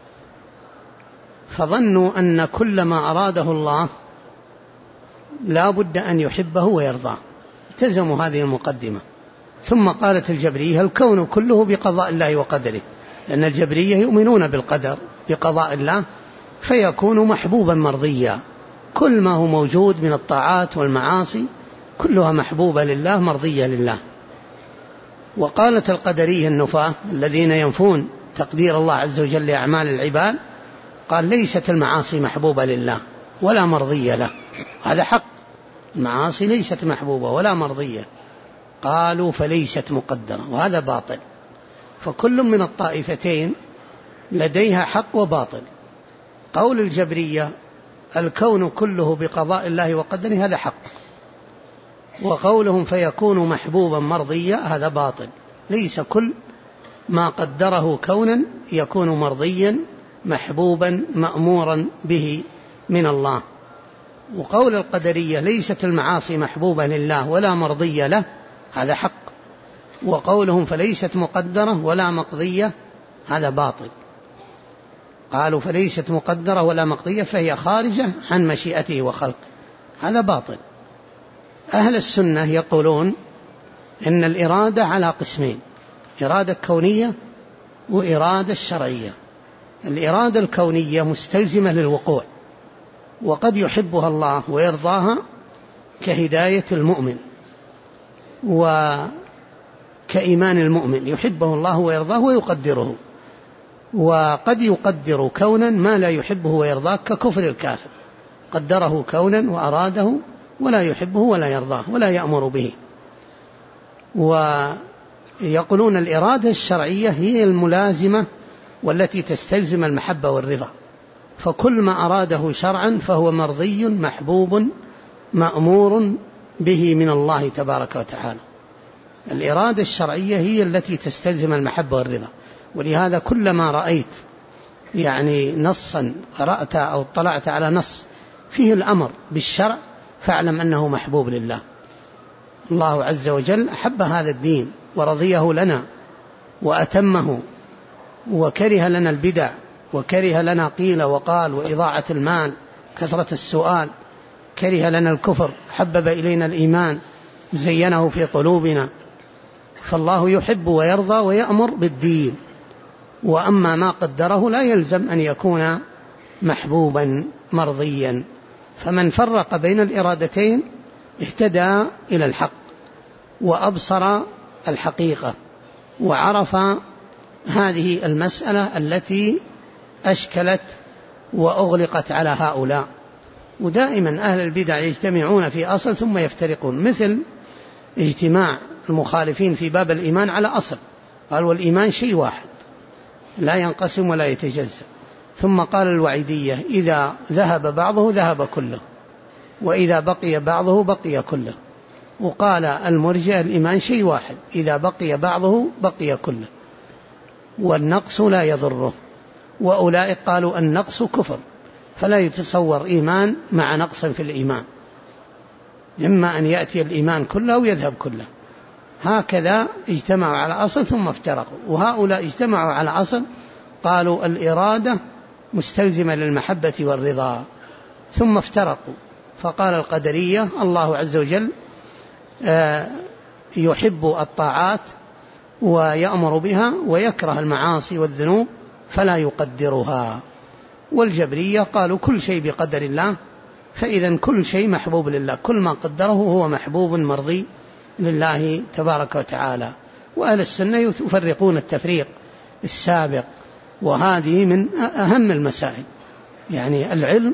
فظنوا أن كل ما أراده الله لا بد أن يحبه ويرضاه، التزموا هذه المقدمة. ثم قالت الجبرية: الكون كله بقضاء الله وقدره، لأن الجبرية يؤمنون بالقدر بقضاء الله، فيكون محبوبا مرضيا، كل ما هو موجود من الطاعات والمعاصي كلها محبوبة لله مرضية لله. وقالت القدرية النفاة الذين ينفون تقدير الله عز وجل لأعمال العباد، قال: ليست المعاصي محبوبة لله ولا مرضية له. هذا حق، المعاصي ليست محبوبة ولا مرضية. قالوا: فليست مقدرة، وهذا باطل. فكل من الطائفتين لديها حق وباطل. قول الجبرية: الكون كله بقضاء الله وقدره، هذا حق، وقولهم فيكون محبوبا مرضيا هذا باطل. ليس كل ما قدره كونا يكون مرضيا محبوبا مأمورا به من الله. وقول القدرية: ليست المعاصي محبوبة لله ولا مرضية له، هذا حق، وقولهم فليست مقدرة ولا مقضية هذا باطل. قالوا: فليست مقدرة ولا مقضية فهي خارجة عن مشيئته وخلقه، هذا باطل. أهل السنة يقولون إن الإرادة على قسمين: إرادة كونية وإرادة شرعية. الإرادة الكونية مستلزمة للوقوع، وقد يحبها الله ويرضاها كهداية المؤمن وكإيمان المؤمن، يحبه الله ويرضاه ويقدره. وقد يقدر كونا ما لا يحبه ويرضاه ككفر الكافر، قدره كونا وأراده ولا يحبه ولا يرضاه ولا يأمر به. ويقولون الإرادة الشرعية هي الملازمة والتي تستلزم المحبة والرضا، فكل ما أراده شرعا فهو مرضي محبوب مأمور به من الله تبارك وتعالى. الإرادة الشرعية هي التي تستلزم المحبة والرضا. ولهذا كلما رأيت يعني نصا قرأت أو اطلعت على نص فيه الأمر بالشرع فاعلم أنه محبوب لله. الله عز وجل أحب هذا الدين ورضيه لنا وأتمه، وكره لنا البدع، وكره لنا قيل وقال وإضاعة المال كثرة السؤال، كره لنا الكفر، حبب إلينا الإيمان زينه في قلوبنا. فالله يحب ويرضى ويأمر بالدين، وأما ما قدره لا يلزم أن يكون محبوبا مرضيا. فمن فرق بين الإرادتين اهتدى إلى الحق وأبصر الحقيقة وعرف هذه المسألة التي أشكلت وأغلقت على هؤلاء. ودائما أهل البدع يجتمعون في أصل ثم يفترقون، مثل اجتماع المخالفين في باب الإيمان على أصل، قال والإيمان شيء واحد لا ينقسم ولا يتجزأ. ثم قال الوعيدية إذا ذهب بعضه ذهب كله، وإذا بقي بعضه بقي كله. وقال المرجئة الإيمان شيء واحد إذا بقي بعضه بقي كله والنقص لا يضره. وأولئك قالوا النقص كفر، فلا يتصور إيمان مع نقص في الإيمان، إما أن يأتي الإيمان كله أو يذهب كله. هكذا اجتمعوا على أصل ثم افترقوا. وهؤلاء اجتمعوا على أصل، قالوا الإرادة مستلزمة للمحبة والرضا، ثم افترقوا. فقال القدرية الله عز وجل يحب الطاعات ويأمر بها ويكره المعاصي والذنوب فلا يقدرها. والجبرية قالوا كل شيء بقدر الله، فإذا كل شيء محبوب لله، كل ما قدره هو محبوب مرضي لله تبارك وتعالى. وأهل السنة يفرقون التفريق السابق، وهذه من أهم المسائل. يعني العلم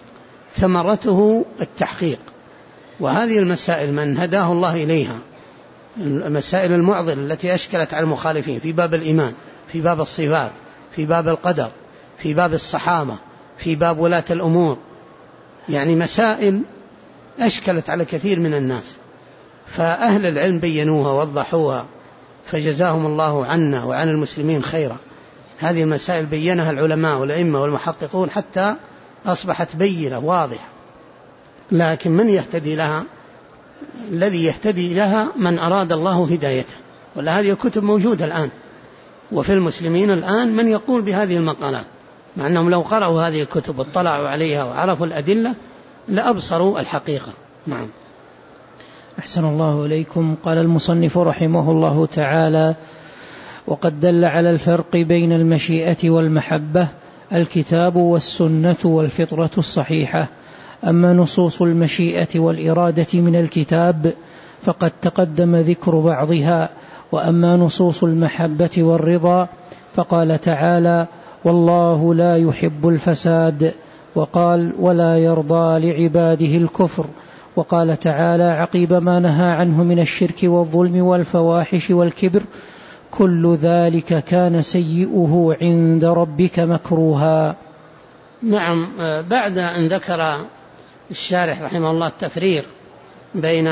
ثمرته التحقيق، وهذه المسائل من هداه الله إليها، المسائل المعضلة التي أشكلت على المخالفين في باب الإيمان، في باب الصفات، في باب القدر، في باب الصحابة، في باب ولاة الأمور، يعني مسائل أشكلت على كثير من الناس، فأهل العلم بينوها ووضحوها، فجزاهم الله عنا وعن المسلمين خيرا. هذه المسائل بينها العلماء والأئمة والمحققون حتى أصبحت بينة واضحة. لكن من يهتدي لها؟ الذي يهتدي لها من أراد الله هدايته. ولا هذه الكتب موجودة الآن، وفي المسلمين الآن من يقول بهذه المقالات، مع أنهم لو قرأوا هذه الكتب واطلعوا عليها وعرفوا الأدلة لأبصروا الحقيقة. نعم. أحسن الله إليكم. قال المصنف رحمه الله تعالى: وقد دل على الفرق بين المشيئة والمحبة الكتاب والسنة والفطرة الصحيحة. أما نصوص المشيئة والإرادة من الكتاب فقد تقدم ذكر بعضها، وأما نصوص المحبة والرضا فقال تعالى: والله لا يحب الفساد، وقال: ولا يرضى لعباده الكفر، وقال تعالى عقيب ما نهى عنه من الشرك والظلم والفواحش والكبر: كل ذلك كان سيئه عند ربك مكروها. نعم. بعد أن ذكر الشارح رحمه الله التفريق بين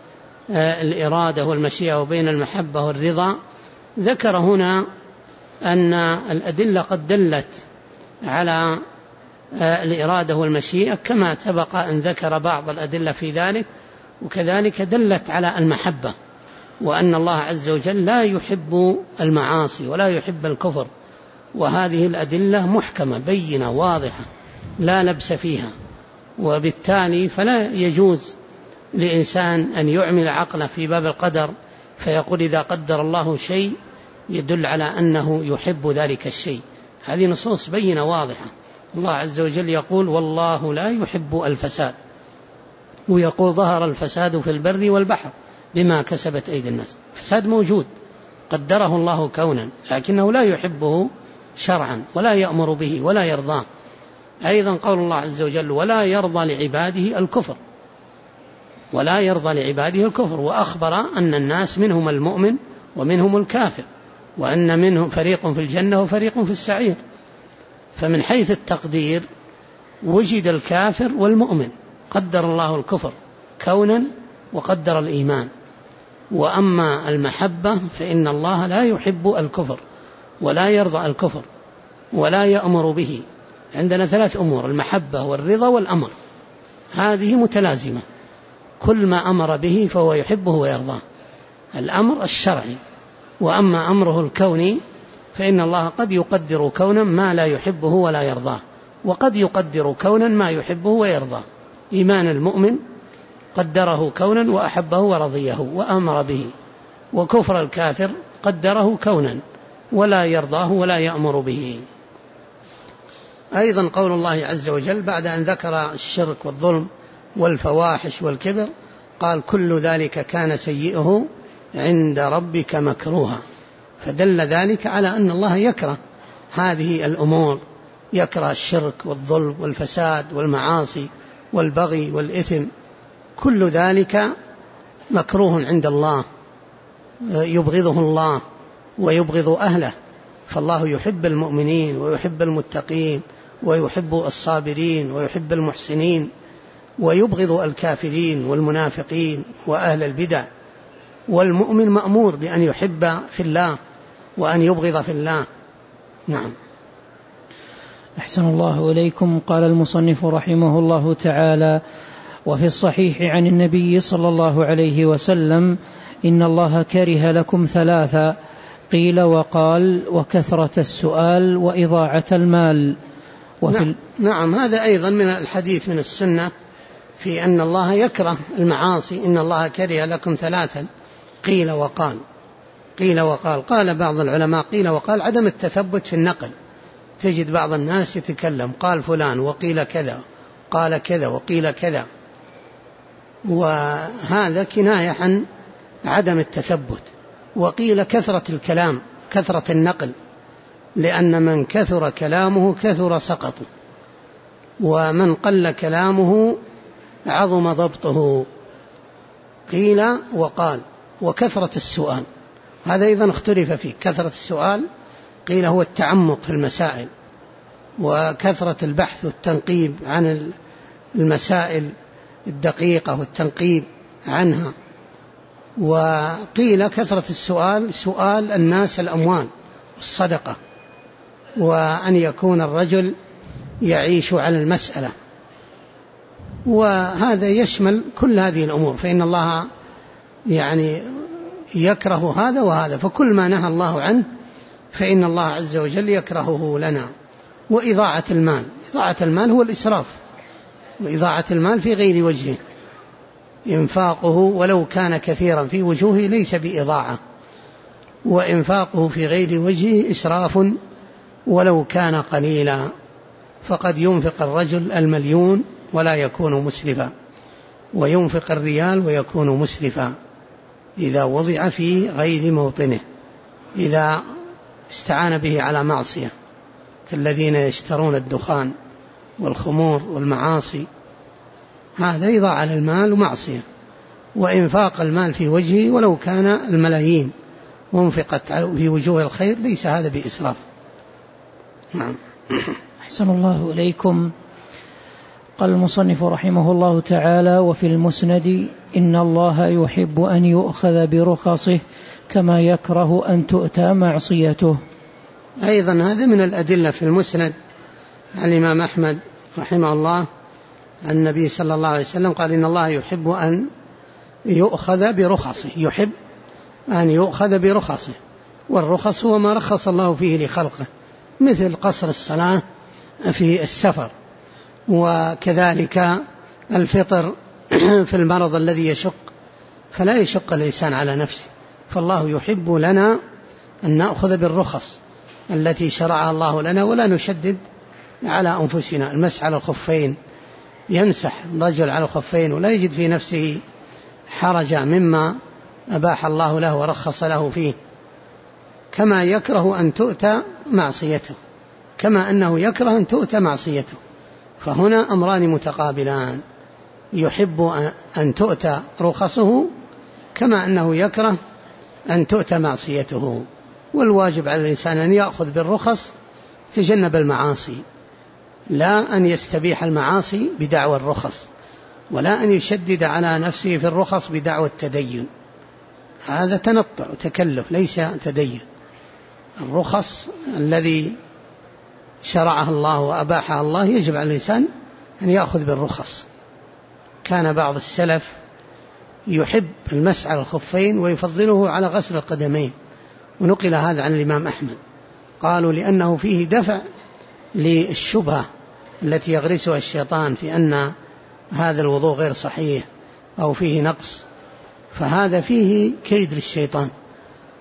الإرادة والمشيئة وبين المحبة والرضا، ذكر هنا أن الأدلة قد دلت على الإرادة والمشيئة كما سبق أن ذكر بعض الأدلة في ذلك، وكذلك دلت على المحبة، وأن الله عز وجل لا يحب المعاصي ولا يحب الكفر. وهذه الأدلة محكمة بينة واضحة لا لبس فيها، وبالتالي فلا يجوز لإنسان أن يعمل عقله في باب القدر فيقول إذا قدر الله شيء يدل على أنه يحب ذلك الشيء. هذه نصوص بينة واضحة. الله عز وجل يقول: والله لا يحب الفساد، ويقول: ظهر الفساد في البر والبحر بما كسبت أيدي الناس. الفساد موجود قدره الله كونا، لكنه لا يحبه شرعا ولا يأمر به ولا يرضاه. أيضا قول الله عز وجل: ولا يرضى لعباده الكفر، ولا يرضى لعباده الكفر، وأخبر أن الناس منهم المؤمن ومنهم الكافر، وأن منهم فريق في الجنة وفريق في السعير. فمن حيث التقدير وجد الكافر والمؤمن، قدر الله الكفر كونا وقدر الإيمان. وأما المحبة فإن الله لا يحب الكفر ولا يرضى الكفر ولا يأمر به. عندنا 3 أمور: المحبة والرضا والأمر، هذه متلازمة، كل ما أمر به فهو يحبه ويرضاه، الأمر الشرعي. وأما أمره الكوني فإن الله قد يقدر كونا ما لا يحبه ولا يرضاه، وقد يقدر كونا ما يحبه ويرضاه. إيمان المؤمن قدره كونا وأحبه ورضيه وأمر به، وكفر الكافر قدره كونا ولا يرضاه ولا يأمر به. أيضا قول الله عز وجل بعد أن ذكر الشرك والظلم والفواحش والكبر قال كل ذلك كان سيئه عند ربك مكروها، فدل ذلك على أن الله يكره هذه الأمور، يكره الشرك والظلم والفساد والمعاصي والبغي والإثم، كل ذلك مكروه عند الله، يبغضه الله ويبغض أهله. فالله يحب المؤمنين ويحب المتقين ويحب الصابرين ويحب المحسنين، ويبغض الكافرين والمنافقين وأهل البدع. والمؤمن مأمور بأن يحب في الله وأن يبغض في الله. نعم. أحسن الله إليكم. قال المصنف رحمه الله تعالى: وفي الصحيح عن النبي صلى الله عليه وسلم: إن الله كره لكم ثلاثا، قيل وقال، وكثرة السؤال، وإضاعة المال. نعم، هذا أيضا من الحديث من السنة في أن الله يكره المعاصي. إن الله كره لكم ثلاثا، قيل وقال. قيل وقال، قال بعض العلماء قيل وقال عدم التثبت في النقل، تجد بعض الناس يتكلم قال فلان وقيل كذا، قال كذا وقيل كذا، وهذا كناية عن عدم التثبت. وقيل كثرة الكلام، كثرة النقل، لأن من كثر كلامه كثر سقطه، ومن قل كلامه عظم ضبطه. قيل وقال. وكثرة السؤال، هذا أيضا اختلف فيه. كثرة السؤال قيل هو التعمق في المسائل، وكثرة البحث والتنقيب عن المسائل الدقيقة والتنقيب عنها. وقيل كثرة السؤال سؤال الناس الأموال والصدقة، وأن يكون الرجل يعيش على المسألة، وهذا يشمل كل هذه الأمور. فإن الله يعني يكره هذا وهذا، فكل ما نهى الله عنه فإن الله عز وجل يكرهه لنا. وإضاعة المال، إضاعة المال هو الإسراف، وإضاعة المال في غير وجهه، إنفاقه ولو كان كثيرا في وجوهه ليس بإضاعة، وإنفاقه في غير وجهه إسراف ولو كان قليلا. فقد ينفق الرجل المليون ولا يكون مسرفا، وينفق الريال ويكون مسرفا إذا وضع في غير موطنه، إذا استعان به على معصية، كالذين يشترون الدخان والخمور والمعاصي، هذا إضاعة للمال ومعصية. وإنفاق المال في وجهه ولو كان الملايين وانفقت في وجوه الخير ليس هذا بإسراف. نعم. أحسن الله إليكم. قال المصنف رحمه الله تعالى: وفي المسند: إن الله يحب أن يؤخذ برخصه كما يكره أن تؤتى معصيته. أيضا هذا من الأدلة في المسند عن الإمام أحمد رحمه الله عن النبي صلى الله عليه وسلم قال: إن الله يحب أن يؤخذ برخصه، يحب أن يؤخذ برخصه. والرخص هو ما رخص الله فيه لخلقه، مثل قصر الصلاة في السفر، وكذلك الفطر في المرض الذي يشق، فلا يشق الإنسان على نفسه. فالله يحب لنا أن نأخذ بالرخص التي شرعها الله لنا، ولا نشدد على أنفسنا. المسح على الخفين، يمسح الرجل على الخفين ولا يجد في نفسه حرجا مما أباح الله له ورخص له فيه، كما يكره أن تؤتى معصيته، كما أنه يكره أن تؤتى معصيته. فهنا أمران متقابلان، يحب أن تؤتى رخصه كما أنه يكره أن تؤتى معصيته. والواجب على الإنسان أن يأخذ بالرخص تجنب المعاصي، لا أن يستبيح المعاصي بدعوى الرخص، ولا أن يشدد على نفسه في الرخص بدعوى التدين. هذا تنطع وتكلف ليس تدين. الرخص الذي شرعها الله وأباحها الله يجب على الإنسان أن يأخذ بالرخص. كان بعض السلف يحب المسح على الخفين ويفضله على غسل القدمين، ونقل هذا عن الإمام أحمد، قالوا لأنه فيه دفع للشبهة التي يغرسها الشيطان في أن هذا الوضوء غير صحيح أو فيه نقص، فهذا فيه كيد للشيطان.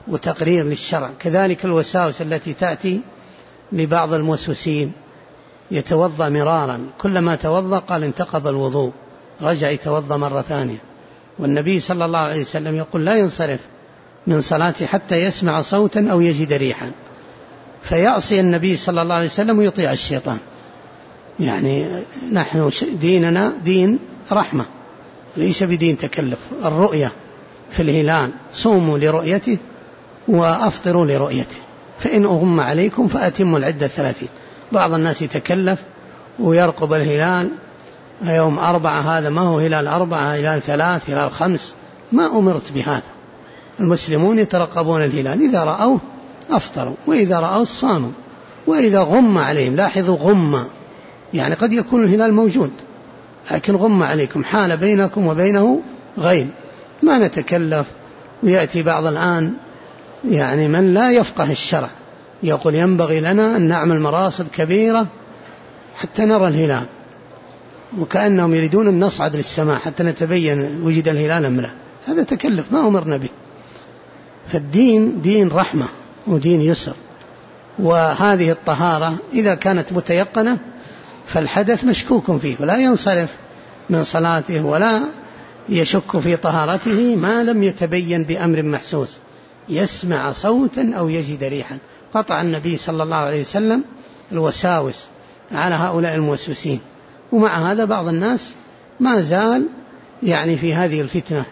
وتقرير للشرع. كذلك الوساوس التي تأتي لبعض الموسوسين، يتوضأ مرارا، كلما توضأ قال انتقض الوضوء، رجع يتوضأ مرة ثانية. والنبي صلى الله عليه وسلم يقول لا ينصرف من صلاته حتى يسمع صوتا أو يجد ريحا، فيعصي النبي صلى الله عليه وسلم ويطيع الشيطان. يعني نحن ديننا دين رحمة ليس بدين تكلف. الرؤية في الهلال صوموا لرؤيته وأفطروا لرؤيته، فإن أغم عليكم فأتموا العدة 30. بعض الناس يتكلف ويرقب الهلال يوم 4، هذا ما هو هلال 4، هلال 3، هلال 5. ما أمرت بهذا. المسلمون يترقبون الهلال، إذا رأوه أفطروا، وإذا رأوه صاموا، وإذا غم عليهم، لاحظوا غم، يعني قد يكون الهلال موجود لكن غم عليكم، حال بينكم وبينه غيم، ما نتكلف. ويأتي بعض الآن يعني من لا يفقه الشرع يقول ينبغي لنا أن نعمل مراصد كبيرة حتى نرى الهلال، وكأنهم يريدون أن نصعد للسماء حتى نتبين وجد الهلال أم لا. هذا تكلف ما أمرنا به. فالدين دين رحمة ودين يسر. وهذه الطهارة إذا كانت متيقنة فالحدث مشكوك فيه، ولا ينصرف من صلاته ولا يشك في طهارته ما لم يتبين بأمر محسوس، يسمع صوتا أو يجد ريحا. قطع النبي صلى الله عليه وسلم الوساوس على هؤلاء الموسوسين. ومع هذا بعض الناس ما زال يعني في هذه الفتنة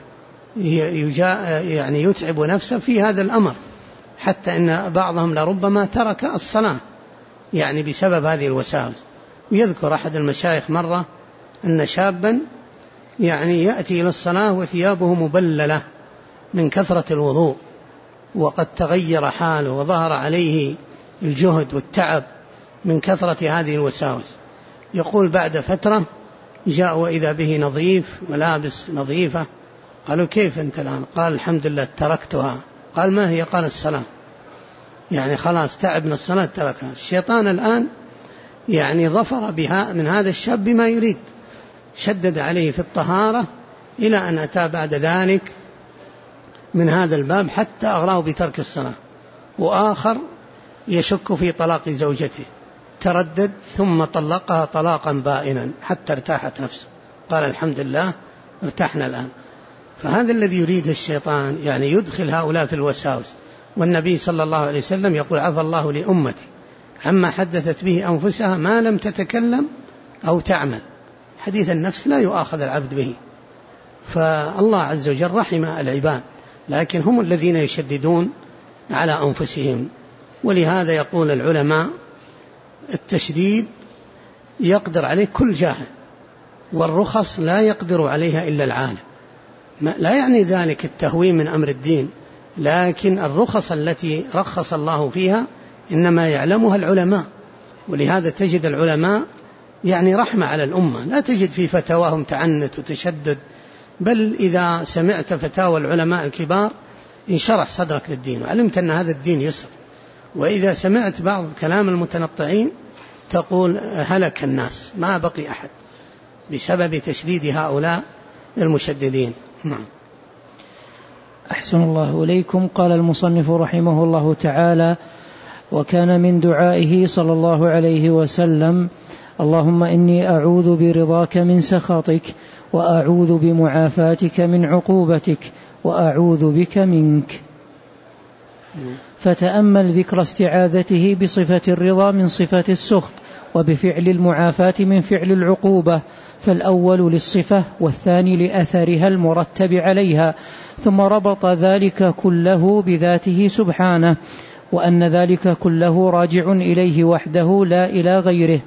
يعني يتعب نفسه في هذا الأمر، حتى إن بعضهم لربما ترك الصلاة يعني بسبب هذه الوساوس. ويذكر أحد المشايخ مرة أن شابا يعني يأتي إلى الصلاة وثيابه مبللة من كثرة الوضوء، وقد تغير حاله وظهر عليه الجهد والتعب من كثرة هذه الوساوس. يقول بعد فترة جاء وإذا به نظيف ملابس نظيفة. قالوا كيف أنت الآن؟ قال الحمد لله تركتها. قال ما هي؟ قال الصلاة. يعني خلاص تعب من الصلاة تركها. الشيطان الآن يعني ظفر بها من هذا الشاب بما يريد، شدد عليه في الطهارة إلى أن أتى بعد ذلك من هذا الباب حتى أغراه بترك الصلاة. وآخر يشك في طلاق زوجته، تردد ثم طلقها طلاقا بائنا حتى ارتاحت نفسه، قال الحمد لله ارتحنا الآن. فهذا الذي يريد الشيطان، يعني يدخل هؤلاء في الوساوس. والنبي صلى الله عليه وسلم يقول عفى الله لأمتي عما حدثت به أنفسها ما لم تتكلم أو تعمل. حديث النفس لا يؤاخذ العبد به. فالله عز وجل رحم العباد، لكن هم الذين يشددون على أنفسهم. ولهذا يقول العلماء التشديد يقدر عليه كل جاهل، والرخص لا يقدر عليها إلا العالم. لا يعني ذلك التهوين من أمر الدين، لكن الرخص التي رخص الله فيها إنما يعلمها العلماء. ولهذا تجد العلماء يعني رحمة على الأمة، لا تجد في فتاواهم تعنت وتشدد، بل إذا سمعت فتاوى العلماء الكبار انشرح صدرك للدين وعلمت أن هذا الدين يسر. وإذا سمعت بعض كلام المتنطعين تقول هلك الناس، ما بقي أحد بسبب تشديد هؤلاء المشددين. نعم. أحسن الله إليكم. قال المصنف رحمه الله تعالى: وكان من دعائه صلى الله عليه وسلم: اللهم إني أعوذ برضاك من سخطك، وأعوذ بمعافاتك من عقوبتك، وأعوذ بك منك. فتأمل ذكر استعاذته بصفة الرضا من صفة السخط، وبفعل المعافاة من فعل العقوبة، فالأول للصفة والثاني لأثرها المرتب عليها، ثم ربط ذلك كله بذاته سبحانه، وأن ذلك كله راجع إليه وحده لا إلى غيره.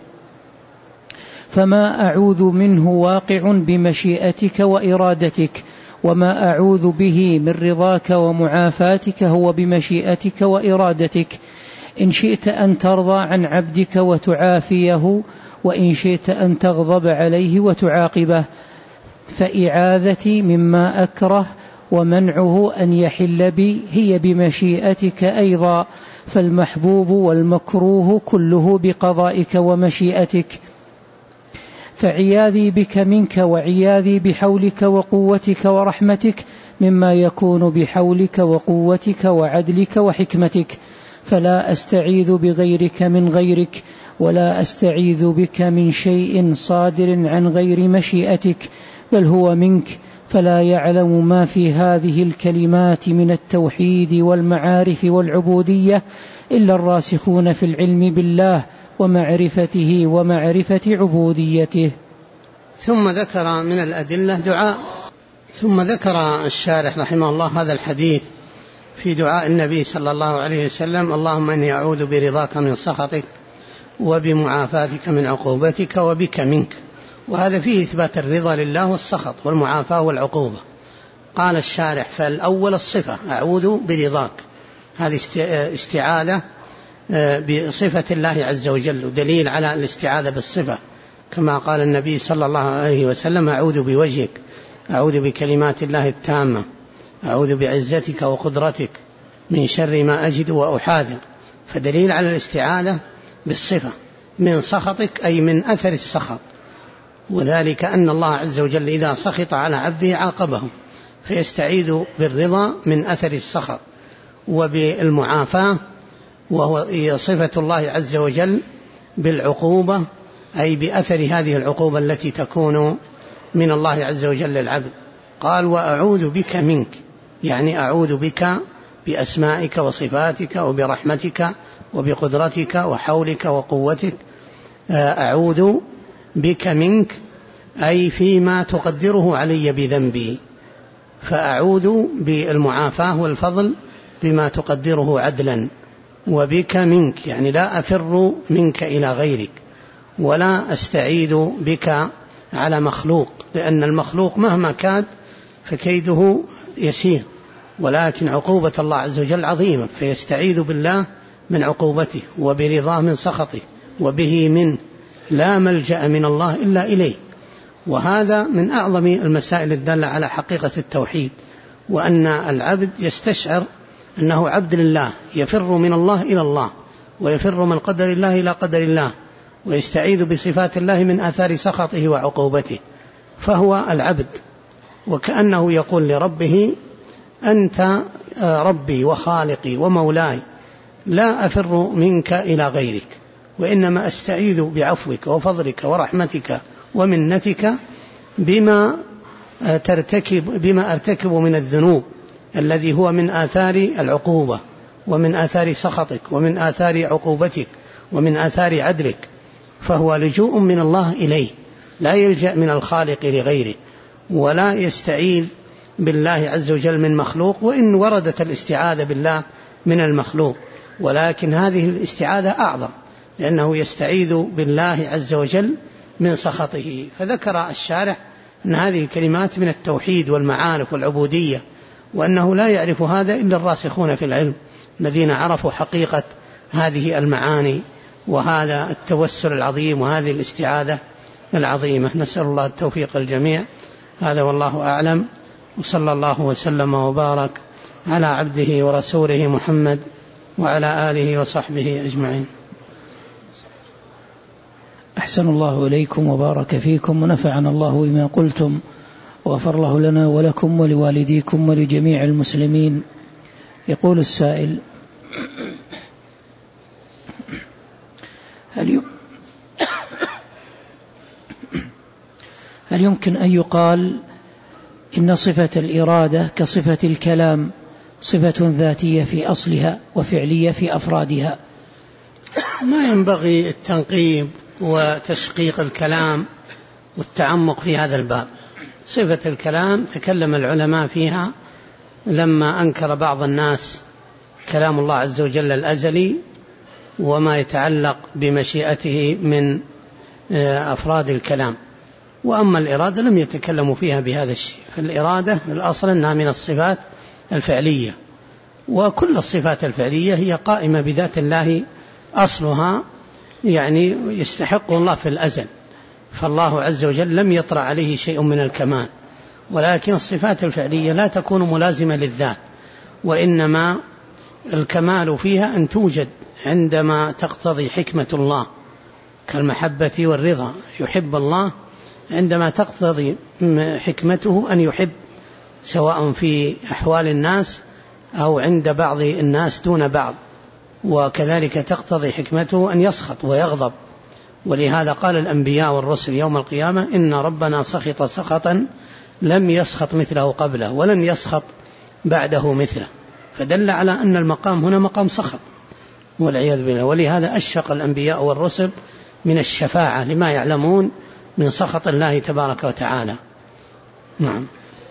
فما أعوذ منه واقع بمشيئتك وإرادتك، وما أعوذ به من رضاك ومعافاتك هو بمشيئتك وإرادتك. إن شئت أن ترضى عن عبدك وتعافيه، وإن شئت أن تغضب عليه وتعاقبه. فإعاذتي مما أكره ومنعه أن يحل بي هي بمشيئتك أيضا، فالمحبوب والمكروه كله بقضائك ومشيئتك. فعياذي بك منك وعياذي بحولك وقوتك ورحمتك مما يكون بحولك وقوتك وعدلك وحكمتك، فلا أستعيذ بغيرك من غيرك، ولا أستعيذ بك من شيء صادر عن غير مشيئتك، بل هو منك، فلا يعلم ما في هذه الكلمات من التوحيد والمعارف والعبودية إلا الراسخون في العلم بالله ومعرفته ومعرفة عبوديته. ثم ذكر من الأدلة دعاء. ثم ذكر الشارح رحمه الله هذا الحديث في دعاء النبي صلى الله عليه وسلم: اللهم إني أعوذ برضاك من سخطك وبمعافاتك من عقوبتك وبك منك. وهذا فيه إثبات الرضا لله والسخط والمعافاة والعقوبة. قال الشارح: فالأول الصفة أعوذ برضاك، هذه استعاذة بصفة الله عز وجل، ودليل على الاستعاذة بالصفة، كما قال النبي صلى الله عليه وسلم: أعوذ بوجهك، أعوذ بكلمات الله التامة، أعوذ بعزتك وقدرتك من شر ما أجد وأحاذر. فدليل على الاستعاذة بالصفة من سخطك، أي من أثر السخط، وذلك أن الله عز وجل إذا سخط على عبده عاقبه، فيستعيذ بالرضا من أثر السخط، وبالمعافاة وهو صفة الله عز وجل بالعقوبة، أي بأثر هذه العقوبة التي تكون من الله عز وجل للعبد. قال: وأعوذ بك منك، يعني أعوذ بك بأسمائك وصفاتك وبرحمتك وبقدرتك وحولك وقوتك، أعوذ بك منك، أي فيما تقدره علي بذنبي، فأعوذ بالمعافاة والفضل بما تقدره عدلا، وبك منك يعني لا أفر منك إلى غيرك، ولا أستعيذ بك على مخلوق، لأن المخلوق مهما كاد فكيده يسير، ولكن عقوبة الله عز وجل عظيمة، فيستعيذ بالله من عقوبته وبرضاه من سخطه وبه منه، لا ملجأ من الله إلا إليه. وهذا من أعظم المسائل الدالة على حقيقة التوحيد، وأن العبد يستشعر أنه عبد لله، يفر من الله إلى الله، ويفر من قدر الله إلى قدر الله، ويستعيذ بصفات الله من آثار سخطه وعقوبته، فهو العبد. وكأنه يقول لربه: أنت ربي وخالقي ومولاي، لا أفر منك إلى غيرك، وإنما أستعيذ بعفوك وفضلك ورحمتك ومنتك بما أرتكب من الذنوب، الذي هو من آثار العقوبة ومن آثار سخطك ومن آثار عقوبتك ومن آثار عدلك، فهو لجوء من الله إليه، لا يلجأ من الخالق لغيره، ولا يستعيذ بالله عز وجل من مخلوق، وإن وردت الاستعاذة بالله من المخلوق، ولكن هذه الاستعاذة أعظم، لأنه يستعيذ بالله عز وجل من سخطه. فذكر الشارح أن هذه الكلمات من التوحيد والمعارف والعبودية، وأنه لا يعرف هذا إلا الراسخون في العلم الذين عرفوا حقيقة هذه المعاني وهذا التوسل العظيم وهذه الاستعاذة العظيمة. نسأل الله التوفيق الجميع. هذا والله أعلم، وصلى الله وسلم وبارك على عبده ورسوله محمد وعلى آله وصحبه أجمعين. أحسن الله إليكم وبارك فيكم، ونفعنا الله بما قلتم، وغفر الله لنا ولكم ولوالديكم ولجميع المسلمين. يقول السائل: هل يمكن أن يقال إن صفة الإرادة كصفة الكلام صفة ذاتية في أصلها وفعلية في أفرادها؟ ما ينبغي التنقيب وتشقيق الكلام والتعمق في هذا الباب. صفة الكلام تكلم العلماء فيها لما أنكر بعض الناس كلام الله عز وجل الأزلي وما يتعلق بمشيئته من أفراد الكلام. وأما الإرادة لم يتكلموا فيها بهذا الشيء، فالإرادة الأصل أنها من الصفات الفعلية، وكل الصفات الفعلية هي قائمة بذات الله، أصلها يعني يستحق الله في الأزل، فالله عز وجل لم يطرأ عليه شيء من الكمال. ولكن الصفات الفعلية لا تكون ملازمة للذات، وإنما الكمال فيها أن توجد عندما تقتضي حكمة الله، كالمحبة والرضا. يحب الله عندما تقتضي حكمته أن يحب سواء في أحوال الناس أو عند بعض الناس دون بعض، وكذلك تقتضي حكمته أن يسخط ويغضب. ولهذا قال الأنبياء والرسل يوم القيامة: إن ربنا سخط سخطا لم يسخط مثله قبله ولن يسخط بعده مثله. فدل على أن المقام هنا مقام سخط والعياذ بالله. ولهذا أشفق الأنبياء والرسل من الشفاعة لما يعلمون من سخط الله تبارك وتعالى. نعم.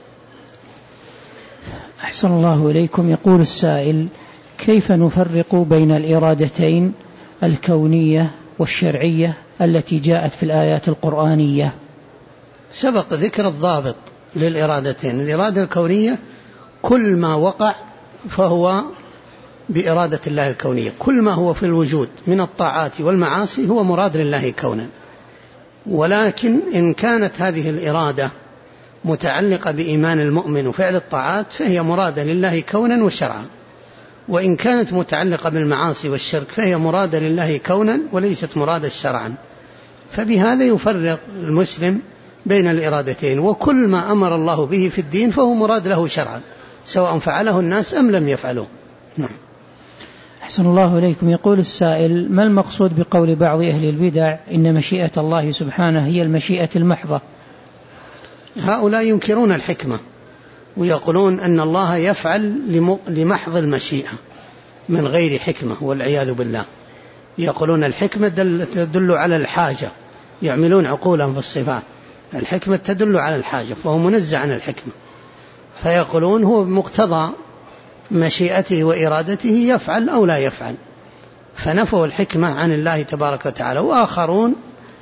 أحسن الله إليكم. يقول السائل: كيف نفرق بين الإرادتين الكونية والشرعية التي جاءت في الآيات القرآنية؟ سبق ذكر الضابط للإرادتين. الإرادة الكونية كل ما وقع فهو بإرادة الله الكونية، كل ما هو في الوجود من الطاعات والمعاصي هو مراد لله كونا. ولكن إن كانت هذه الإرادة متعلقة بإيمان المؤمن وفعل الطاعات فهي مرادة لله كونا وشرعا، وإن كانت متعلقة بالمعاصي والشرك فهي مرادة لله كونا وليست مرادة شرعا. فبهذا يفرق المسلم بين الإرادتين، وكل ما أمر الله به في الدين فهو مراد له شرعا سواء فعله الناس أم لم يفعلوه. نعم. أحسن الله إليكم. يقول السائل: ما المقصود بقول بعض أهل البدع إن مشيئة الله سبحانه هي المشيئة المحضة؟ هؤلاء ينكرون الحكمة ويقولون أن الله يفعل لمحض المشيئة من غير حكمة والعياذ بالله. يقولون الحكمة تدل على الحاجة، يعملون عقولهم في الصفات. الحكمة تدل على الحاجة فهو منزع عن الحكمة، فيقولون هو بمقتضى مشيئته وإرادته يفعل أو لا يفعل، فنفوا الحكمة عن الله تبارك وتعالى. وآخرون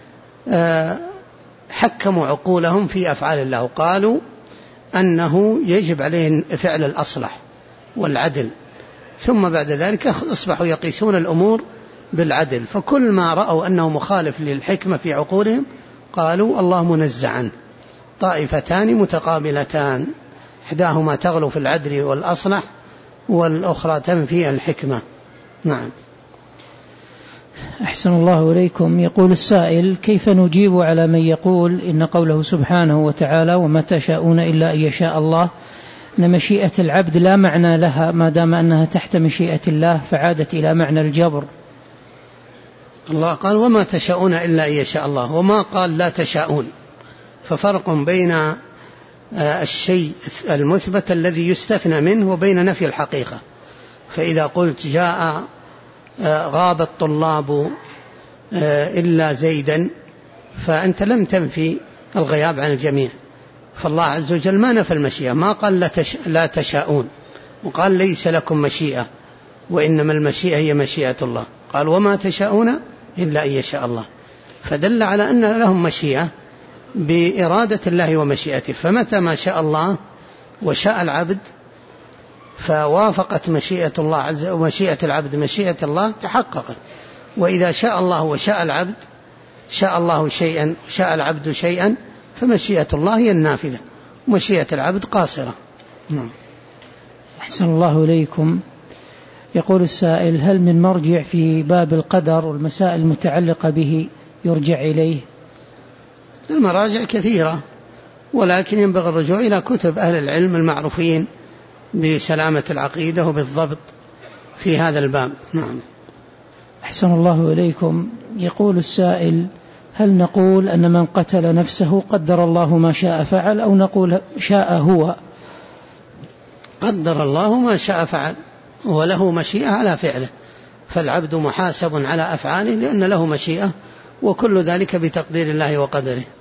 حكموا عقولهم في أفعال الله وقالوا أنه يجب عليه فعل الأصلح والعدل، ثم بعد ذلك أصبحوا يقيسون الأمور بالعدل، فكل ما رأوا أنه مخالف للحكمة في عقولهم قالوا الله منزع عنه. طائفتان متقابلتان إحداهما تغلو في العدل والأصلح والأخرى تنفي الحكمة. نعم. أحسن الله إليكم. يقول السائل: كيف نجيب على من يقول إن قوله سبحانه وتعالى وما تشاءون إلا أن يشاء الله أن مشيئة العبد لا معنى لها ما دام أنها تحت مشيئة الله فعادت إلى معنى الجبر؟ الله قال وما تشاءون إلا أن يشاء الله، وما قال لا تشاءون، ففرق بين الشيء المثبت الذي يستثنى منه وبين نفي الحقيقة. فإذا قلت جاء غاب الطلاب إلا زيدا فأنت لم تنفي الغياب عن الجميع، فالله عز وجل ما نفى المشيئة، ما قال لا تشاءون، وقال ليس لكم مشيئة وإنما المشيئة هي مشيئة الله، قال وما تشاءون إلا أن يشاء الله، فدل على أن لهم مشيئة بإرادة الله ومشيئته. فمتى ما شاء الله وشاء العبد فوافقت مشيئة الله ومشيئة العبد مشيئة الله تحققت. وإذا شاء الله وشاء العبد شاء الله شيئا وشاء العبد شيئا فمشيئة الله هي النافذة ومشيئة العبد قاصرة. أحسن الله إليكم. يقول السائل: هل من مرجع في باب القدر والمسائل المتعلقة به يرجع إليه؟ المراجع كثيرة، ولكن ينبغي الرجوع إلى كتب أهل العلم المعروفين بسلامة العقيدة وبالضبط في هذا الباب. نعم. أحسن الله إليكم. يقول السائل: هل نقول أن من قتل نفسه قدر الله ما شاء فعل، أو نقول شاء هو؟ قدر الله ما شاء فعل، وله مشيئة على فعله، فالعبد محاسب على أفعاله لأن له مشيئة، وكل ذلك بتقدير الله وقدره.